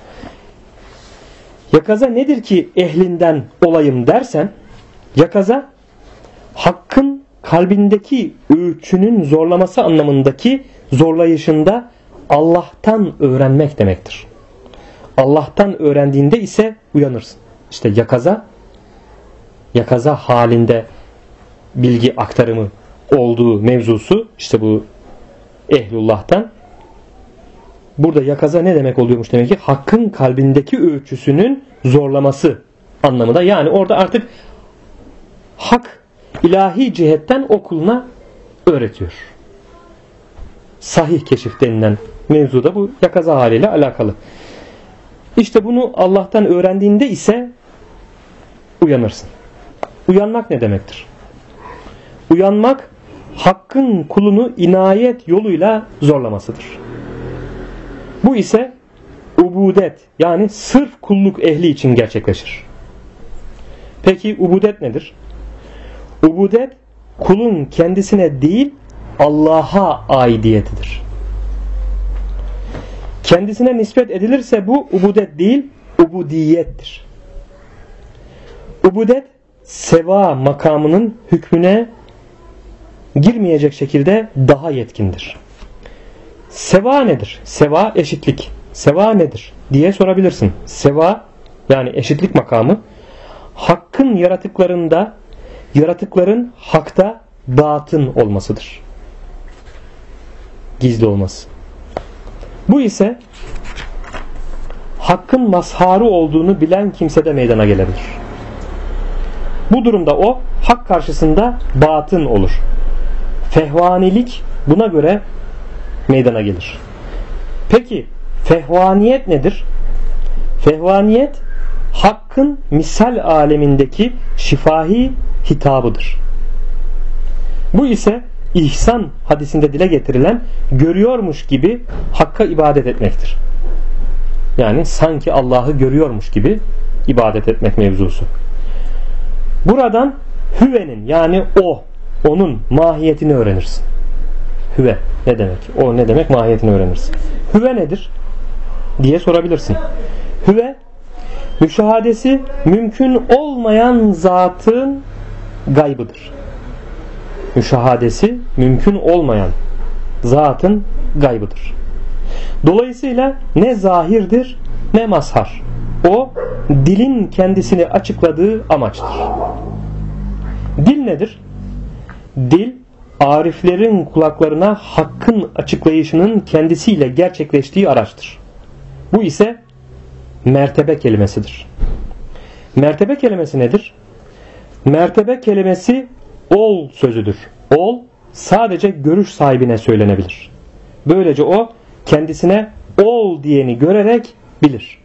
Yakaza nedir ki ehlinden olayım dersen, yakaza Hakk'ın kalbindeki ölçünün zorlaması anlamındaki zorlayışında Allah'tan öğrenmek demektir. Allah'tan öğrendiğinde ise uyanırsın. İşte yakaza halinde bilgi aktarımı olduğu mevzusu işte bu ehlullah'tan. Burada yakaza ne demek oluyormuş demek ki? Hakkın kalbindeki ölçüsünün zorlaması anlamında. Yani orada artık hak ilahi cihetten o kuluna öğretiyor. Sahih keşif denilen mevzuda bu yakaza haliyle alakalı. İşte bunu Allah'tan öğrendiğinde ise uyanırsın. Uyanmak ne demektir? Uyanmak, Hakk'ın kulunu inayet yoluyla zorlamasıdır. Bu ise ubudet, yani sırf kulluk ehli için gerçekleşir. Peki ubudet nedir? Ubudet, kulun kendisine değil Allah'a aidiyetidir. Kendisine nispet edilirse bu ubudet değil, ubudiyettir. Ubudet, seva makamının hükmüne girmeyecek şekilde daha yetkindir. Seva nedir? Seva eşitlik. Seva nedir diye sorabilirsin. Seva, yani eşitlik makamı, Hakk'ın yaratıkların Hak'ta batın olmasıdır. Gizli olması. Bu ise Hakk'ın mazharı olduğunu bilen kimsede meydana gelebilir. Bu durumda o Hak karşısında batın olur. Fehvanilik buna göre meydana gelir. Peki fehvaniyet nedir? Fehvaniyet, Hakk'ın misal alemindeki şifahi hitabıdır. Bu ise İhsan hadisinde dile getirilen görüyormuş gibi Hakk'a ibadet etmektir. Yani sanki Allah'ı görüyormuş gibi ibadet etmek mevzusu. Buradan hüvenin, yani onun mahiyetini öğrenirsin. Hüve ne demek? O ne demek? Mahiyetini öğrenirsin. Hüve nedir diye sorabilirsin. Hüve, müşahadesi mümkün olmayan zatın gaybıdır. Müşahadesi mümkün olmayan zatın gaybıdır. Dolayısıyla ne zahirdir ne mazhar. O dilin kendisini açıkladığı amaçtır. Dil nedir? Dil, ariflerin kulaklarına Hakk'ın açıklayışının kendisiyle gerçekleştiği araçtır. Bu ise mertebe kelimesidir. Mertebe kelimesi nedir? Mertebe kelimesi ol sözüdür. Ol sadece görüş sahibine söylenebilir. Böylece o kendisine ol diyeni görerek bilir.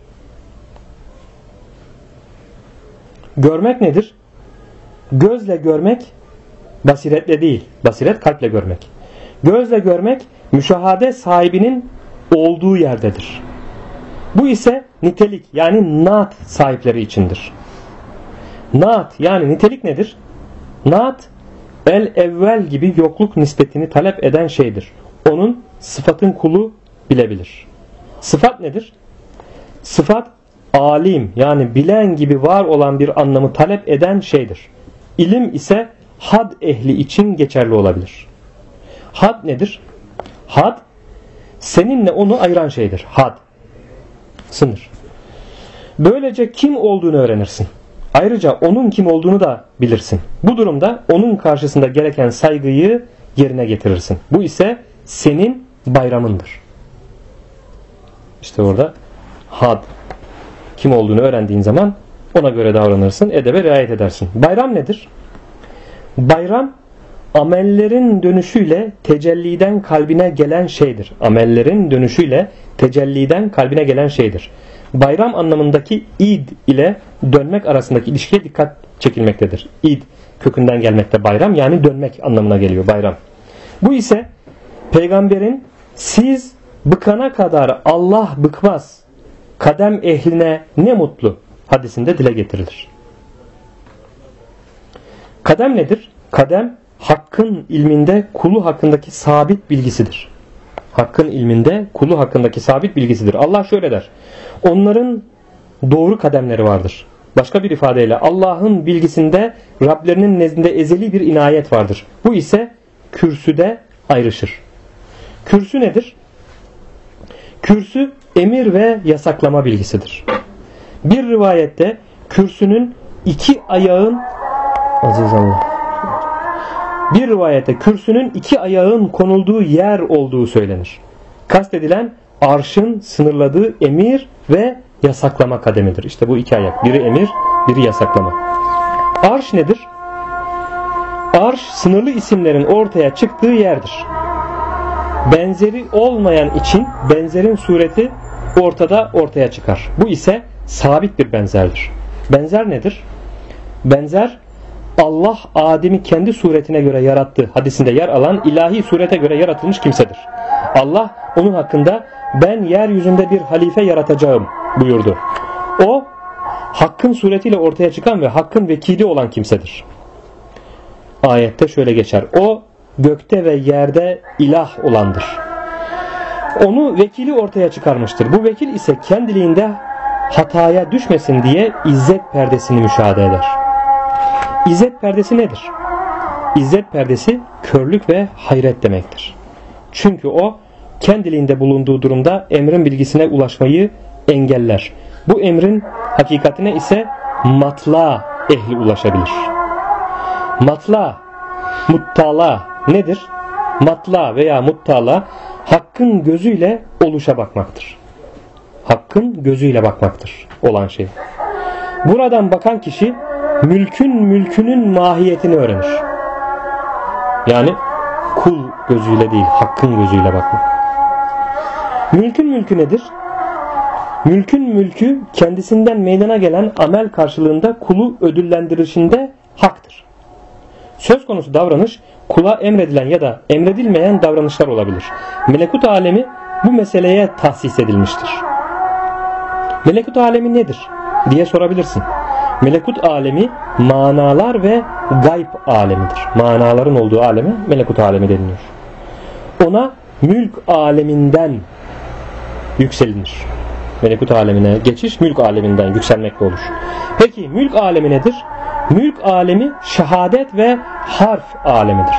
Görmek nedir? Gözle görmek basiretle değil. Basiret kalple görmek. Gözle görmek müşahade sahibinin olduğu yerdedir. Bu ise nitelik, yani naat sahipleri içindir. Naat, yani nitelik nedir? Naat, el evvel gibi yokluk nispetini talep eden şeydir. Onun sıfatın kulu bilebilir. Sıfat nedir? Sıfat, alim, yani bilen gibi var olan bir anlamı talep eden şeydir. İlim ise had ehli için geçerli olabilir. Had nedir? Had, seninle onu ayıran şeydir. Had, sınır. Böylece kim olduğunu öğrenirsin. Ayrıca onun kim olduğunu da bilirsin. Bu durumda onun karşısında gereken saygıyı yerine getirirsin. Bu ise senin bayramındır. İşte orada had, kim olduğunu öğrendiğin zaman ona göre davranırsın, edebe riayet edersin. Bayram nedir? Bayram, amellerin dönüşüyle tecelliden kalbine gelen şeydir. Amellerin dönüşüyle tecelliden kalbine gelen şeydir. Bayram anlamındaki id ile dönmek arasındaki ilişkiye dikkat çekilmektedir. İd kökünden gelmekte bayram, yani dönmek anlamına geliyor bayram. Bu ise peygamberin siz bıkana kadar Allah bıkmaz, kadem ehline ne mutlu hadisinde dile getirilir. Kadem nedir? Kadem, Hakk'ın ilminde kulu hakkındaki sabit bilgisidir. Hakk'ın ilminde kulu hakkındaki sabit bilgisidir. Allah şöyle der: onların doğru kademleri vardır. Başka bir ifadeyle Allah'ın bilgisinde Rablerinin nezdinde ezeli bir inayet vardır. Bu ise kürsüde ayrışır. Kürsü nedir? Kürsü emir ve yasaklama bilgisidir. Bir rivayette kürsünün iki ayağın konulduğu yer olduğu söylenir. Kastedilen arşın sınırladığı emir ve yasaklama kademidir. İşte bu iki ayak. Biri emir, biri yasaklama. Arş nedir? Arş sınırlı isimlerin ortaya çıktığı yerdir. Benzeri olmayan için benzerin sureti ortaya çıkar. Bu ise sabit bir benzerdir. Benzer nedir? Benzer, Allah Adem'i kendi suretine göre yarattı hadisinde yer alan ilahi surete göre yaratılmış kimsedir. Allah onun hakkında ben yeryüzünde bir halife yaratacağım buyurdu. O Hakk'ın suretiyle ortaya çıkan ve Hakk'ın vekili olan kimsedir. Ayette şöyle geçer. O gökte ve yerde ilah olandır. Onu vekili ortaya çıkarmıştır. Bu vekil ise kendiliğinde hataya düşmesin diye izzet perdesini müşahede eder. İzzet perdesi nedir? İzzet perdesi körlük ve hayret demektir. Çünkü o kendiliğinde bulunduğu durumda emrin bilgisine ulaşmayı engeller. Bu emrin hakikatine ise matla ehli ulaşabilir. Matla, muttala nedir? Matla veya muttala Hakk'ın gözüyle oluşa bakmaktır. Hakk'ın gözüyle bakmaktır olan şey. Buradan bakan kişi mülkünün mahiyetini öğrenir. Yani kul gözüyle değil, Hakk'ın gözüyle bakmak. Mülkün mülkü nedir? Mülkün mülkü kendisinden meydana gelen amel karşılığında kulu ödüllendirişinde haktır. Söz konusu davranış kula emredilen ya da emredilmeyen davranışlar olabilir. Melekut alemi bu meseleye tahsis edilmiştir. Melekut alemi nedir diye sorabilirsin. Melekut alemi manalar ve gayb alemidir. Manaların olduğu aleme melekut alemi deniliyor. Ona mülk aleminden yükselilir. Melekut alemine geçiş mülk aleminden yükselmekle olur. Peki mülk alemi nedir? Mülk alemi şehadet ve harf alemidir.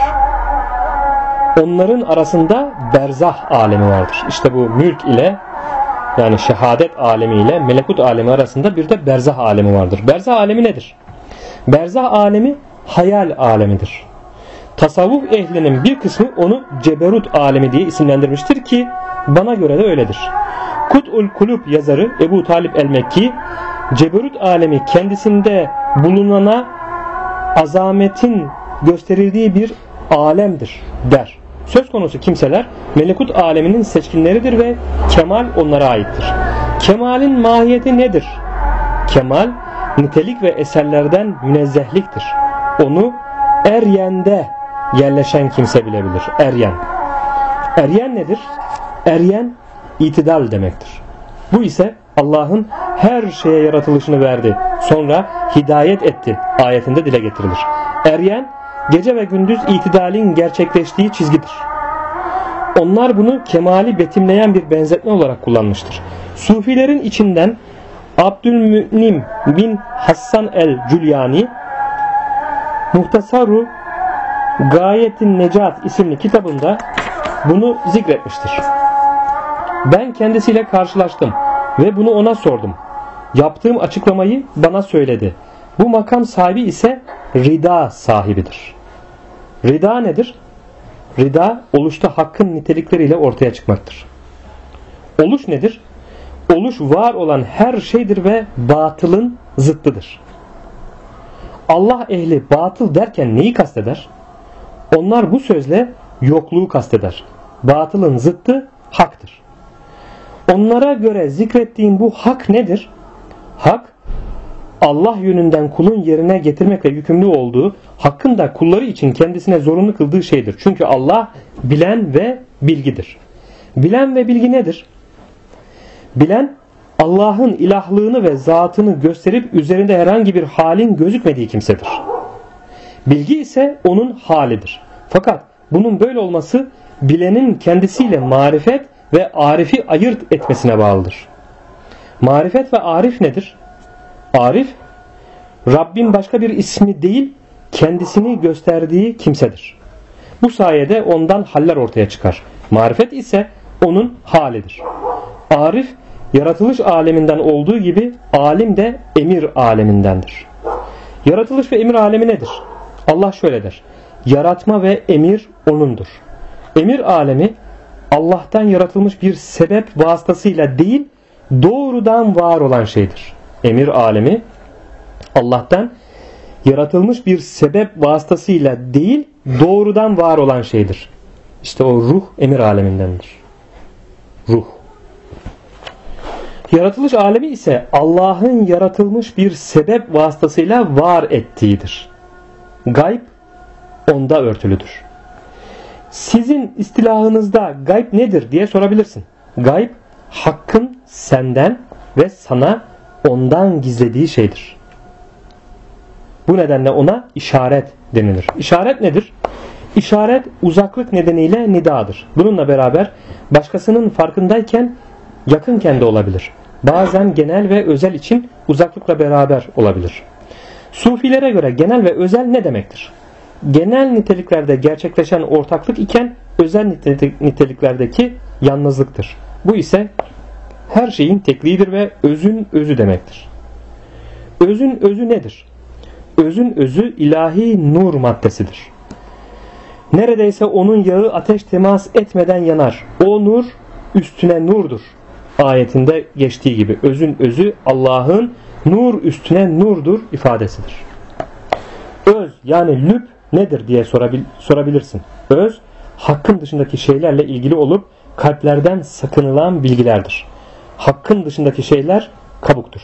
Onların arasında berzah alemi vardır. İşte bu mülk ile yani şehadet alemi ile melekut alemi arasında bir de berzah alemi vardır. Berzah alemi nedir? Berzah alemi hayal alemidir. Tasavvuf ehlinin bir kısmı onu ceberut alemi diye isimlendirmiştir ki bana göre de öyledir. Kut'ul Kulub yazarı Ebu Talib el-Mekki ceberut alemi kendisinde bulunana azametin gösterildiği bir alemdir der. Söz konusu kimseler melekut aleminin seçkinleridir ve kemal onlara aittir. Kemalin mahiyeti nedir? Kemal nitelik ve eserlerden münezzehliktir. Onu eryende yerleşen kimse bilebilir. Eryen. Eryen nedir? Eryen itidal demektir. Bu ise Allah'ın her şeye yaratılışını verdi. Sonra hidayet etti ayetinde dile getirilir. Eryen gece ve gündüz itidalin gerçekleştiği çizgidir. Onlar bunu kemali betimleyen bir benzetme olarak kullanmıştır. Sufilerin içinden Abdülmü'nim bin Hassan el-Cülyani Muhtasaru Gayetin Necat isimli kitabında bunu zikretmiştir. Ben kendisiyle karşılaştım ve bunu ona sordum. Yaptığım açıklamayı bana söyledi. Bu makam sahibi ise rida sahibidir. Rida nedir? Rida oluşta hakkın nitelikleriyle ortaya çıkmaktır. Oluş nedir? Oluş var olan her şeydir ve batılın zıttıdır. Allah ehli batıl derken neyi kasteder? Onlar bu sözle yokluğu kasteder. Batılın zıttı haktır. Onlara göre zikrettiğim bu hak nedir? Hak, Allah yönünden kulun yerine getirmekle yükümlü olduğu, hakkın da kulları için kendisine zorunlu kıldığı şeydir. Çünkü Allah bilen ve bilgidir. Bilen ve bilgi nedir? Bilen, Allah'ın ilahlığını ve zatını gösterip üzerinde herhangi bir halin gözükmediği kimsedir. Bilgi ise onun halidir. Fakat bunun böyle olması bilenin kendisiyle marifet ve arifi ayırt etmesine bağlıdır. Marifet ve arif nedir? Arif, Rabbin başka bir ismi değil, kendisini gösterdiği kimsedir. Bu sayede ondan haller ortaya çıkar. Marifet ise onun halidir. Arif, yaratılış aleminden olduğu gibi alim de emir alemindendir. Yaratılış ve emir alemi nedir? Allah şöyle der. Yaratma ve emir O'nundur. Emir alemi Allah'tan yaratılmış bir sebep vasıtasıyla değil, doğrudan var olan şeydir. Emir alemi Allah'tan yaratılmış bir sebep vasıtasıyla değil, doğrudan var olan şeydir. İşte o ruh emir alemindendir. Ruh. Yaratılış alemi ise Allah'ın yaratılmış bir sebep vasıtasıyla var ettiğidir. Gayb onda örtülüdür. Sizin istilahınızda gayb nedir diye sorabilirsin. Gayb, Hakk'ın senden ve sana ondan gizlediği şeydir. Bu nedenle ona işaret denilir. İşaret nedir? İşaret uzaklık nedeniyle nidadır. Bununla beraber başkasının farkındayken yakınken de olabilir. Bazen genel ve özel için uzaklıkla beraber olabilir. Sufilere göre genel ve özel ne demektir? Genel niteliklerde gerçekleşen ortaklık iken özel niteliklerdeki yalnızlıktır. Bu ise her şeyin tekliğidir ve özün özü demektir. Özün özü nedir? Özün özü ilahi nur maddesidir. Neredeyse onun yağı ateş temas etmeden yanar. O nur üstüne nurdur. Ayetinde geçtiği gibi özün özü Allah'ın nur üstüne nurdur ifadesidir. Öz yani lüb nedir diye sorabilirsin. Öz, Hakkın dışındaki şeylerle ilgili olup kalplerden sakınılan bilgilerdir. Hakkın dışındaki şeyler kabuktur.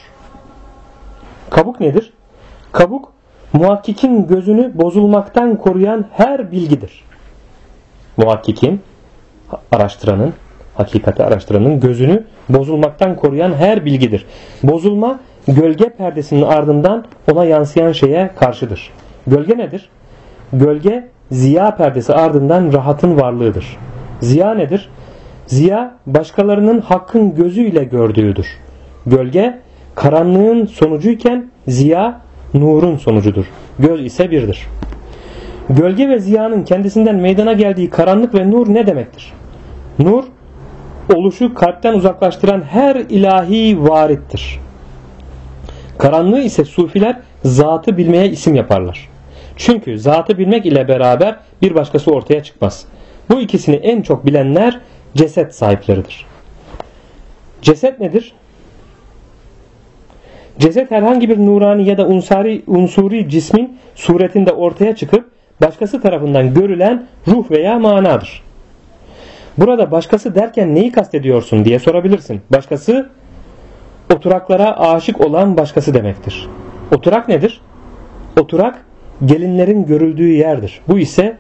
Kabuk nedir? Kabuk, muhakkikin gözünü bozulmaktan koruyan her bilgidir. Muhakkikin, araştıranın, hakikati araştıranın gözünü bozulmaktan koruyan her bilgidir. Bozulma, gölge perdesinin ardından ona yansıyan şeye karşıdır. Gölge nedir? Gölge, ziya perdesi ardından rahatın varlığıdır. Ziya nedir? Ziya, başkalarının hakkın gözüyle gördüğüdür. Gölge, karanlığın sonucuyken ziya, nurun sonucudur. Göz ise birdir. Gölge ve ziyanın kendisinden meydana geldiği karanlık ve nur ne demektir? Nur, oluşu kalpten uzaklaştıran her ilahi varittir. Karanlığı ise sufiler zatı bilmeye isim yaparlar. Çünkü zatı bilmek ile beraber bir başkası ortaya çıkmaz. Bu ikisini en çok bilenler ceset sahipleridir. Ceset nedir? Ceset herhangi bir nurani ya da unsuri cismin suretinde ortaya çıkıp başkası tarafından görülen ruh veya manadır. Burada başkası derken neyi kastediyorsun diye sorabilirsin. Başkası, oturaklara aşık olan başkası demektir. Oturak nedir? Oturak, gelinlerin görüldüğü yerdir. Bu ise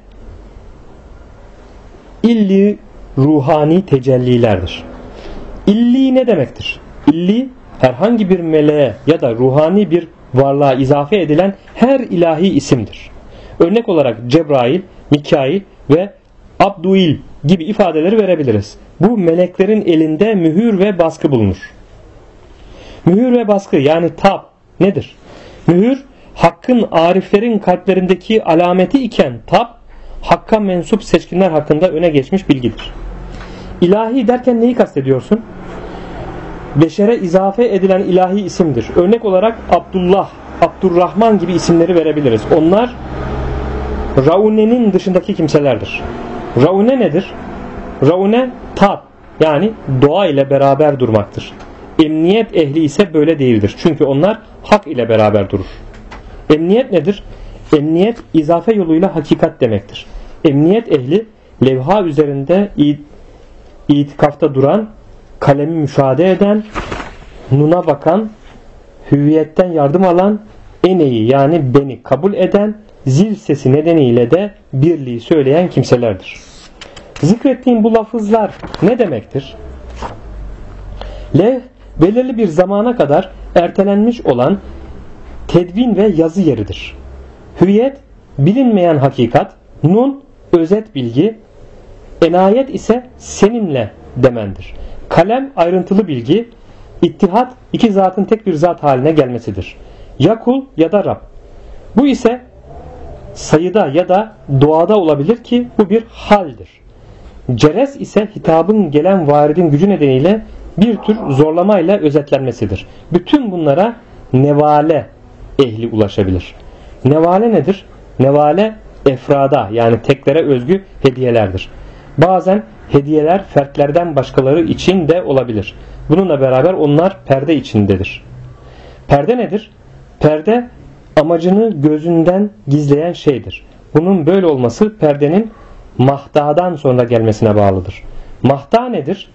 illi ruhani tecellilerdir. İlli ne demektir? İlli, herhangi bir meleğe ya da ruhani bir varlığa izafe edilen her ilahi isimdir. Örnek olarak Cebrail, Mikail ve Abduil gibi ifadeleri verebiliriz. Bu meleklerin elinde mühür ve baskı bulunur. Mühür ve baskı yani tab nedir? Mühür, Hakkın ariflerin kalplerindeki alameti iken tab, Hakka mensup seçkinler hakkında öne geçmiş bilgidir. İlahi derken neyi kastediyorsun? Beşere izafe edilen ilahi isimdir. Örnek olarak Abdullah, Abdurrahman gibi isimleri verebiliriz. Onlar Raune'nin dışındaki kimselerdir. Raune nedir? Raune tab yani doğa ile beraber durmaktır. Emniyet ehli ise böyle değildir. Çünkü onlar hak ile beraber durur. Emniyet nedir? Emniyet izafe yoluyla hakikat demektir. Emniyet ehli levha üzerinde itikafta duran, kalemi müşahede eden, nuna bakan, hüviyetten yardım alan, eneyi yani beni kabul eden, zil sesi nedeniyle de birliği söyleyen kimselerdir. Zikrettiğim bu lafızlar ne demektir? Levh, belirli bir zamana kadar ertelenmiş olan tedvin ve yazı yeridir. Hüviyet, bilinmeyen hakikat, nun, özet bilgi, enayet ise seninle demendir. Kalem, ayrıntılı bilgi, ittihat, iki zatın tek bir zat haline gelmesidir. Ya kul ya da Rab. Bu ise sayıda ya da doğada olabilir ki bu bir haldir. Ceres ise hitabın gelen varidin gücü nedeniyle bir tür zorlamayla özetlenmesidir. Bütün bunlara nevale ehli ulaşabilir. Nevale nedir? Nevale efrada yani teklere özgü hediyelerdir. Bazen hediyeler fertlerden başkaları için de olabilir. Bununla beraber onlar perde içindedir. Perde nedir? Perde amacını gözünden gizleyen şeydir. Bunun böyle olması perdenin mahtadan sonra gelmesine bağlıdır. Mahta nedir?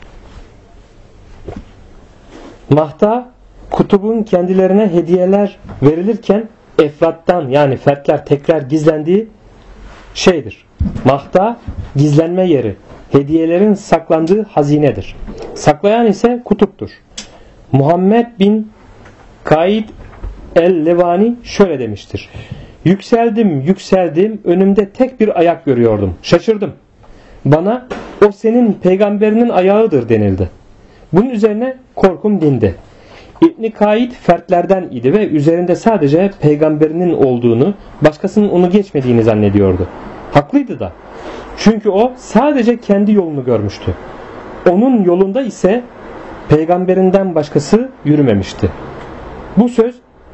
Mahta, kutubun kendilerine hediyeler verilirken efrattan yani fertler tekrar gizlendiği şeydir. Mahta, gizlenme yeri, hediyelerin saklandığı hazinedir. Saklayan ise kutuptur. Muhammed bin Kaid el-Levani şöyle demiştir. Yükseldim, önümde tek bir ayak görüyordum. Şaşırdım. Bana o senin peygamberinin ayağıdır denildi. Bunun üzerine korkum dindi. İbn Kaid fertlerden idi ve üzerinde sadece peygamberinin olduğunu, başkasının onu geçmediğini zannediyordu. Haklıydı da. Çünkü o sadece kendi yolunu görmüştü. Onun yolunda ise peygamberinden başkası yürümemişti. Bu söz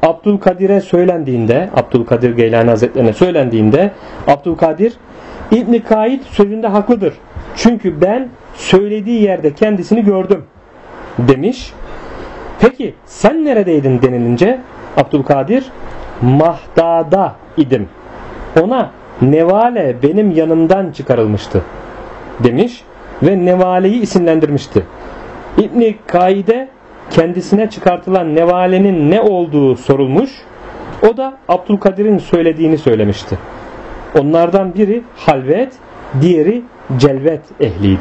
Abdülkadir Geylani Hazretlerine söylendiğinde Abdülkadir, İbn Kaid sözünde haklıdır. Çünkü ben söylediği yerde kendisini gördüm demiş. Peki sen neredeydin denilince Abdülkadir, Mahda'da idim. Ona nevale benim yanımdan çıkarılmıştı demiş ve nevaleyi isimlendirmişti. İbn Kaid'e kendisine çıkartılan nevalenin ne olduğu sorulmuş. O da Abdülkadir'in söylediğini söylemişti. Onlardan biri halvet, diğeri celvet ehliydi.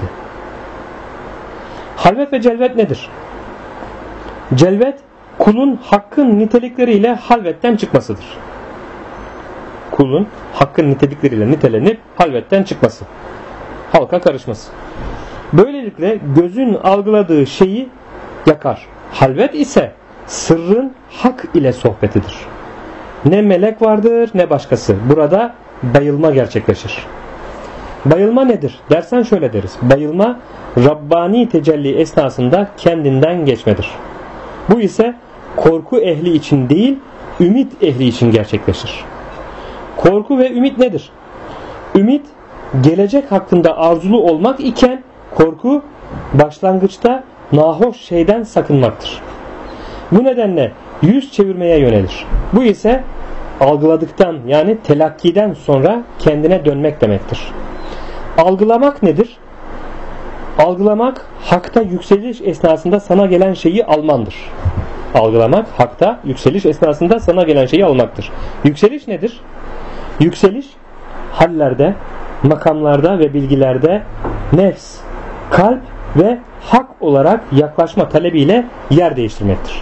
Halvet ve celvet nedir? Celvet, kulun hakkın nitelikleriyle halvetten çıkmasıdır. Kulun hakkın nitelikleriyle nitelenip halvetten çıkması. Halka karışması. Böylelikle gözün algıladığı şeyi yakar. Halvet ise sırrın hak ile sohbetidir. Ne melek vardır ne başkası. Burada bayılma gerçekleşir. Bayılma nedir dersen şöyle deriz. Bayılma Rabbani tecelli esnasında kendinden geçmedir. Bu ise korku ehli için değil, ümit ehli için gerçekleşir. Korku ve ümit nedir? Ümit gelecek hakkında arzulu olmak iken korku başlangıçta nahoş şeyden sakınmaktır. Bu nedenle yüz çevirmeye yönelir. Bu ise algıladıktan yani telakkiden sonra kendine dönmek demektir. Algılamak nedir? Algılamak hakta yükseliş esnasında sana gelen şeyi almandır. Algılamak hakta yükseliş esnasında sana gelen şeyi almaktır. Yükseliş nedir? Yükseliş hallerde, makamlarda ve bilgilerde nefs, kalp ve hak olarak yaklaşma talebiyle yer değiştirmektir.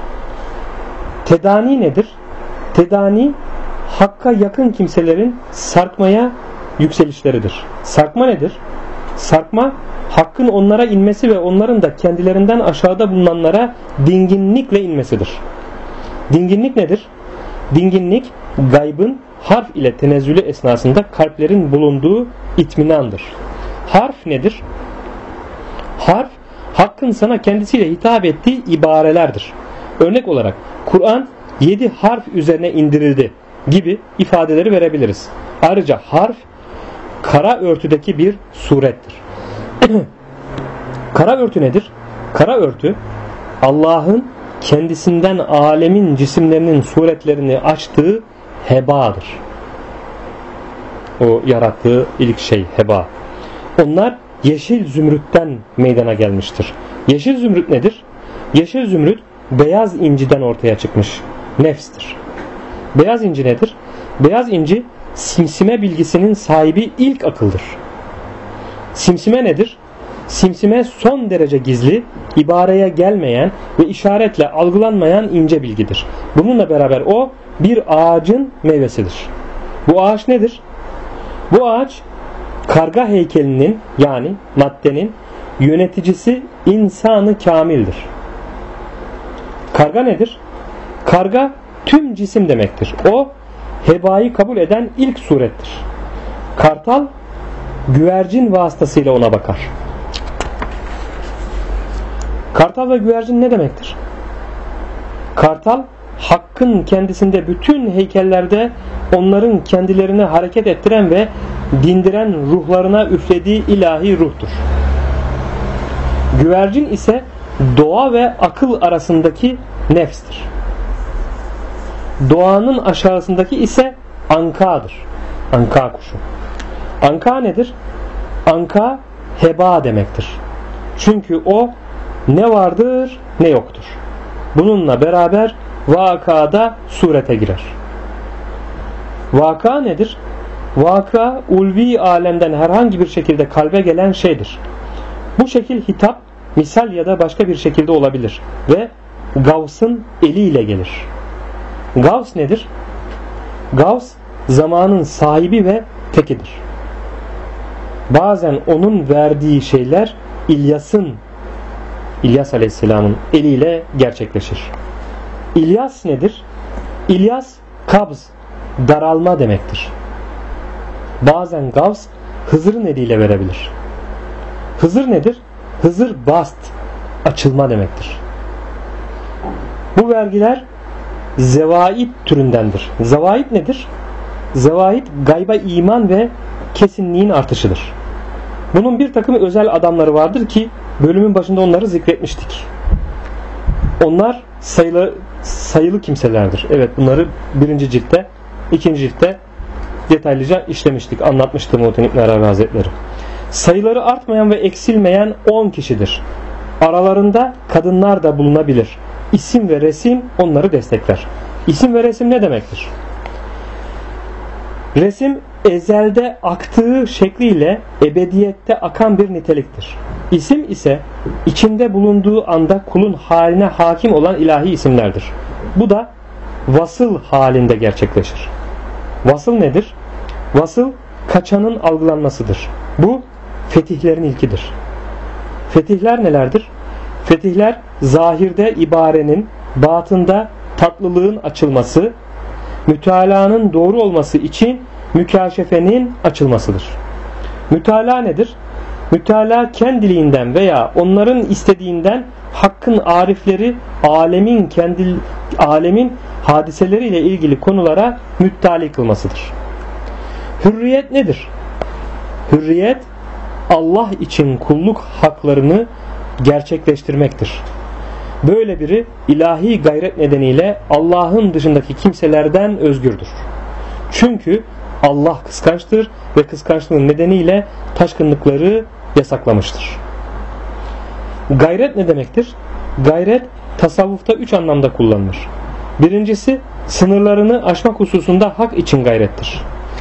Tedani nedir? Tedani hakka yakın kimselerin sarkmaya yükselişleridir. Sarkma nedir? Sarkma hakkın onlara inmesi ve onların da kendilerinden aşağıda bulunanlara dinginlikle inmesidir. Dinginlik nedir? Dinginlik gaybın harf ile tenezzülü esnasında kalplerin bulunduğu itminandır. Harf nedir? Harf, hakkın sana kendisiyle hitap ettiği ibarelerdir. Örnek olarak Kur'an 7 harf üzerine indirildi gibi ifadeleri verebiliriz. Ayrıca harf kara örtüdeki bir surettir. Kara örtü nedir? Kara örtü Allah'ın kendisinden alemin cisimlerinin suretlerini açtığı hebadır. O yarattığı ilk şey heba. Onlar yeşil zümrütten meydana gelmiştir. Yeşil zümrüt nedir? Yeşil zümrüt beyaz inciden ortaya çıkmış nefstir. Beyaz inci nedir? Beyaz inci simsime bilgisinin sahibi ilk akıldır. Simsime nedir? Simsime son derece gizli, ibareye gelmeyen ve işaretle algılanmayan ince bilgidir. Bununla beraber o bir ağacın meyvesidir. Bu ağaç nedir? Bu ağaç karga heykelinin yani maddenin yöneticisi insanı kamildir. Karga nedir? Karga tüm cisim demektir. O hebayı kabul eden ilk surettir. Kartal güvercin vasıtasıyla ona bakar. Kartal ve güvercin ne demektir? Kartal hakkın kendisinde bütün heykellerde onların kendilerini hareket ettiren ve dindiren ruhlarına üflediği ilahi ruhtur. Güvercin ise doğa ve akıl arasındaki nefstir. Doğanın aşağısındaki ise ankadır. Anka kuşu. Anka nedir? Anka heba demektir. Çünkü o ne vardır ne yoktur. Bununla beraber vakada surete girer. Vaka nedir? Vaka ulvi alemden herhangi bir şekilde kalbe gelen şeydir. Bu şekil hitap, misal ya da başka bir şekilde olabilir ve Gavs'ın eliyle gelir. Gavs nedir? Gavs zamanın sahibi ve tekidir. Bazen onun verdiği şeyler İlyas Aleyhisselam'ın eliyle gerçekleşir. İlyas nedir? İlyas kabz, daralma demektir. Bazen Gavs Hızır'ın eliyle verebilir. Hızır nedir? Hızır bast, açılma demektir. Bu vergiler zevaid türündendir. Zevaid nedir? Zevaid gayba iman ve kesinliğin artışıdır. Bunun bir takım özel adamları vardır ki bölümün başında onları zikretmiştik. Onlar sayılı kimselerdir. Evet, bunları 1. ciltte, 2. ciltte detaylıca işlemiştik. Anlatmıştı Muhittin İbn Arabi Hazretleri. Sayıları artmayan ve eksilmeyen 10 kişidir. Aralarında kadınlar da bulunabilir. İsim ve resim onları destekler. İsim ve resim ne demektir? Resim ezelde aktığı şekliyle ebediyette akan bir niteliktir. İsim ise içinde bulunduğu anda kulun haline hakim olan ilahi isimlerdir. Bu da vasıl halinde gerçekleşir. Vasıl nedir? Vasıl kaçanın algılanmasıdır. Bu fetihlerin ilkidir. Fetihler nelerdir? Fetihler zahirde ibarenin, batında tatlılığın açılması, mütalaanın doğru olması için mükaşefenin açılmasıdır. Mütalaa nedir? Mütalaa kendiliğinden veya onların istediğinden hakkın arifleri alemin hadiseleriyle ilgili konulara müttali kılmasıdır. Hürriyet nedir? Hürriyet Allah için kulluk haklarını gerçekleştirmektir. Böyle biri ilahi gayret nedeniyle Allah'ın dışındaki kimselerden özgürdür. Çünkü Allah kıskançtır ve kıskançlığın nedeniyle taşkınlıkları yasaklamıştır. Gayret ne demektir? Gayret tasavvufta 3 anlamda kullanılır. Birincisi sınırlarını aşmak hususunda hak için gayrettir.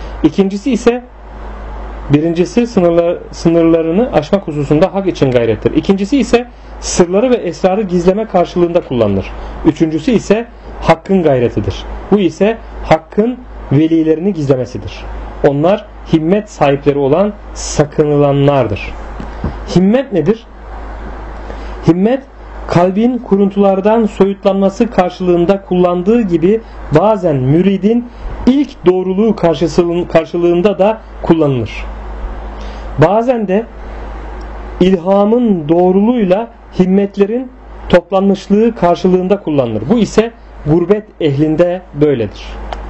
Birincisi sınırlarını aşmak hususunda hak için gayrettir. İkincisi ise sırları ve esrarı gizleme karşılığında kullanılır. Üçüncüsü ise hakkın gayretidir. Bu ise hakkın velilerini gizlemesidir. Onlar himmet sahipleri olan sakınılanlardır. Himmet nedir? Himmet kalbin kuruntulardan soyutlanması karşılığında kullandığı gibi bazen müridin ilk doğruluğu karşılığında da kullanılır. Bazen de ilhamın doğruluğuyla himmetlerin toplanmışlığı karşılığında kullanılır. Bu ise gurbet ehlinde böyledir.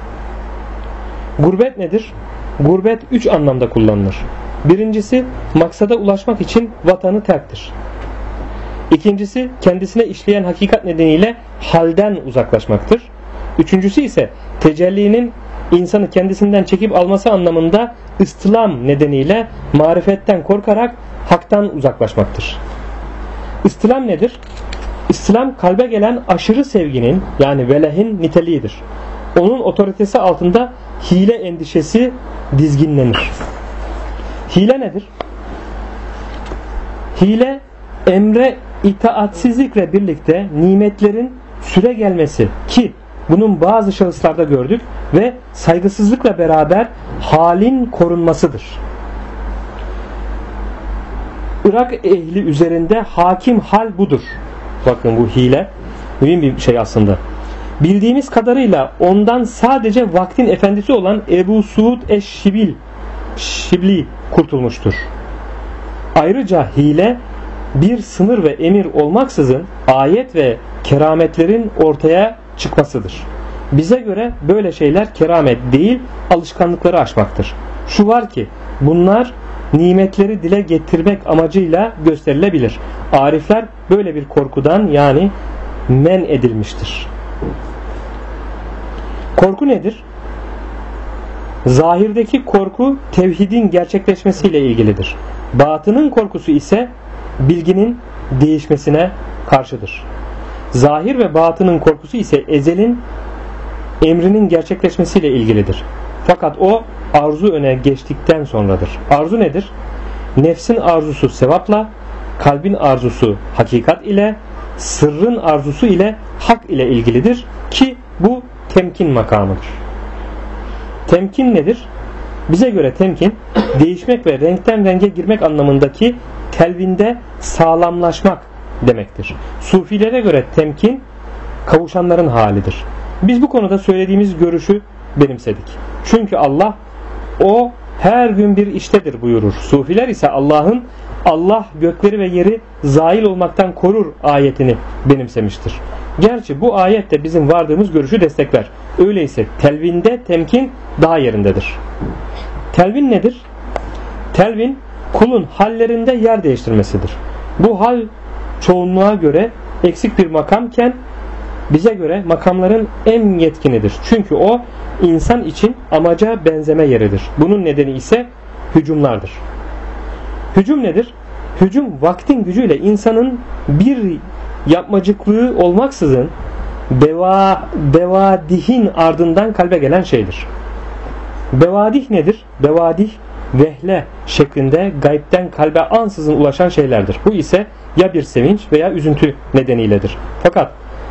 Gurbet nedir? Gurbet 3 anlamda kullanılır. Birincisi maksada ulaşmak için vatanı terktir. İkincisi kendisine işleyen hakikat nedeniyle halden uzaklaşmaktır. Üçüncüsü ise tecellinin insanı kendisinden çekip alması anlamında ıstılam nedeniyle marifetten korkarak haktan uzaklaşmaktır. Istılam nedir? Istılam kalbe gelen aşırı sevginin yani velehin niteliğidir. Onun otoritesi altında hile endişesi dizginlenir. Hile nedir? Hile emre itaatsizlikle birlikte nimetlerin süre gelmesi ki bunun bazı şahıslarda gördük ve saygısızlıkla beraber halin korunmasıdır. Irak ehli üzerinde hakim hal budur. Bakın bu hile mühim bir şey aslında. Bildiğimiz kadarıyla ondan sadece vaktin efendisi olan Ebu Suud Şibli kurtulmuştur. Ayrıca hile bir sınır ve emir olmaksızın ayet ve kerametlerin ortaya çıkmasıdır. Bize göre böyle şeyler keramet değil, alışkanlıkları aşmaktır. Şu var ki bunlar nimetleri dile getirmek amacıyla gösterilebilir. Arifler böyle bir korkudan yani men edilmiştir. Korku nedir? Zahirdeki korku tevhidin gerçekleşmesiyle ilgilidir. Batının korkusu ise bilginin değişmesine karşıdır. Zahir ve batının korkusu ise ezelin emrinin gerçekleşmesiyle ilgilidir. Fakat o arzu öne geçtikten sonradır. Arzu nedir? Nefsin arzusu sevapla, kalbin arzusu hakikat ile, sırrın arzusu ile hak ile ilgilidir ki bu temkin makamıdır. Temkin nedir? Bize göre temkin, değişmek ve renkten renge girmek anlamındaki telvinde sağlamlaşmak demektir. Sufilere göre temkin, kavuşanların halidir. Biz bu konuda söylediğimiz görüşü benimsedik. Çünkü Allah, o her gün bir iştedir buyurur. Sufiler ise Allah gökleri ve yeri zail olmaktan korur ayetini benimsemiştir. Gerçi bu ayet de bizim vardığımız görüşü destekler. Öyleyse telvinde temkin daha yerindedir. Telvin nedir? Telvin kulun hallerinde yer değiştirmesidir. Bu hal çoğunluğa göre eksik bir makamken bize göre makamların en yetkinidir. Çünkü o insan için amaca benzeme yeridir. Bunun nedeni ise hücumlardır. Hücum nedir? Hücum vaktin gücüyle insanın bir yapmacıklığı olmaksızın bevadihin ardından kalbe gelen şeydir. Bevadih nedir? Bevadih vehle şeklinde gaybden kalbe ansızın ulaşan şeylerdir. Bu ise ya bir sevinç veya üzüntü nedeniyledir. Fakat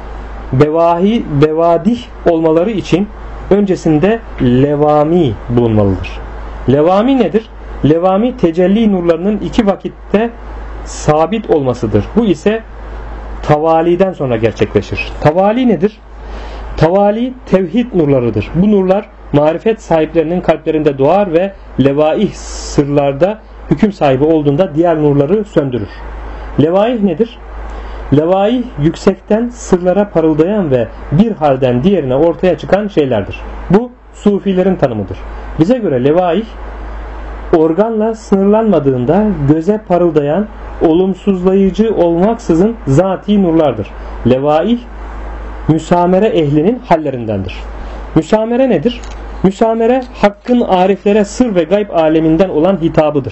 bevadih olmaları için öncesinde levami bulunmalıdır. Levami nedir? Levami tecelli nurlarının iki vakitte sabit olmasıdır. Bu ise tavaliden sonra gerçekleşir. Tavali nedir? Tavali tevhid nurlarıdır. Bu nurlar marifet sahiplerinin kalplerinde doğar ve levaih sırlarda hüküm sahibi olduğunda diğer nurları söndürür. Levaih nedir? Levaih yüksekten sırlara parıldayan ve bir halden diğerine ortaya çıkan şeylerdir. Bu sufilerin tanımıdır. Bize göre levaih organla sınırlanmadığında göze parıldayan, olumsuzlayıcı olmaksızın zati nurlardır. Levaih müsamere ehlinin hallerindendir. Müsamere nedir? Müsamere hakkın ariflere sır ve gayb aleminden olan hitabıdır.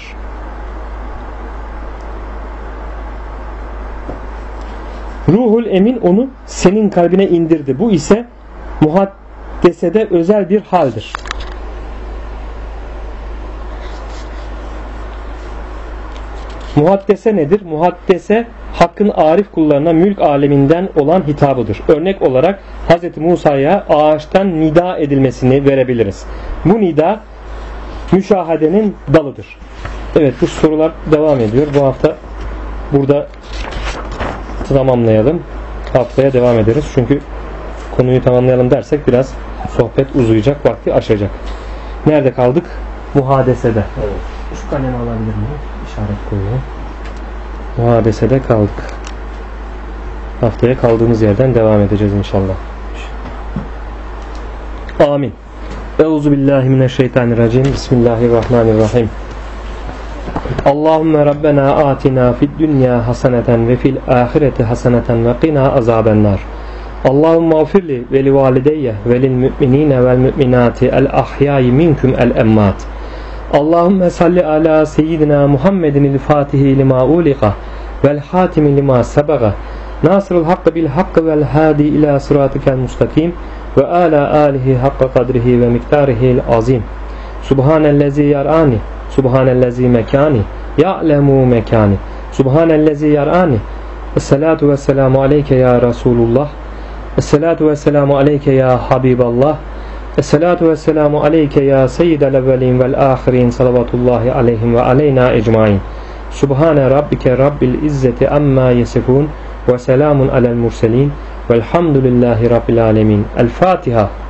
Ruhul Emin onu senin kalbine indirdi. Bu ise muhaddesede özel bir haldir. Muhaddese nedir? Muhaddese hakkın arif kullarına mülk aleminden olan hitabıdır. Örnek olarak Hz. Musa'ya ağaçtan nida edilmesini verebiliriz. Bu nida müşahedenin dalıdır. Evet, bu sorular devam ediyor. Bu hafta burada tamamlayalım. Haftaya devam ederiz. Çünkü konuyu tamamlayalım dersek biraz sohbet uzayacak, vakti aşacak. Nerede kaldık? Muhadesede. Evet. Şu kalemi alabilir miyim? İşaret koyuyorum. Muhadesede kaldık. Haftaya kaldığımız yerden devam edeceğiz inşallah. Amin. Euzubillahimineşşeytanirracim. Bismillahirrahmanirrahim. Allahümme Rabbena atina fid dünya haseneten ve fil ahireti haseneten ve qina azabennar. Allahümme afirli ve li valideyye ve lil müminine vel müminati el ahyayi minkum el emmat. Allahümme salli ala seyyidina Muhammedin il fatihi lima ulika vel hatimi lima sebaga nasırul hakkı bil hakkı vel hadi ila sıratikel mustakim ve ala alihi hakka kadrihi ve miktarihil azim. Subhanellezi yarani, subhanellezi mekani, ya'lemu mekani, subhanellezi yarani. Esselatu vesselamu aleyke ya Resulullah, esselatu vesselamu aleyke ya Habiballah, esselatu vesselamu aleyke ya seyyidel evvelin vel ahirin, salavatullahi aleyhim ve aleyna ecmain. Subhane rabbike rabbil izzeti amma yesifun ve selamun alel murselin velhamdülillahi rabbil alemin. El Fatiha.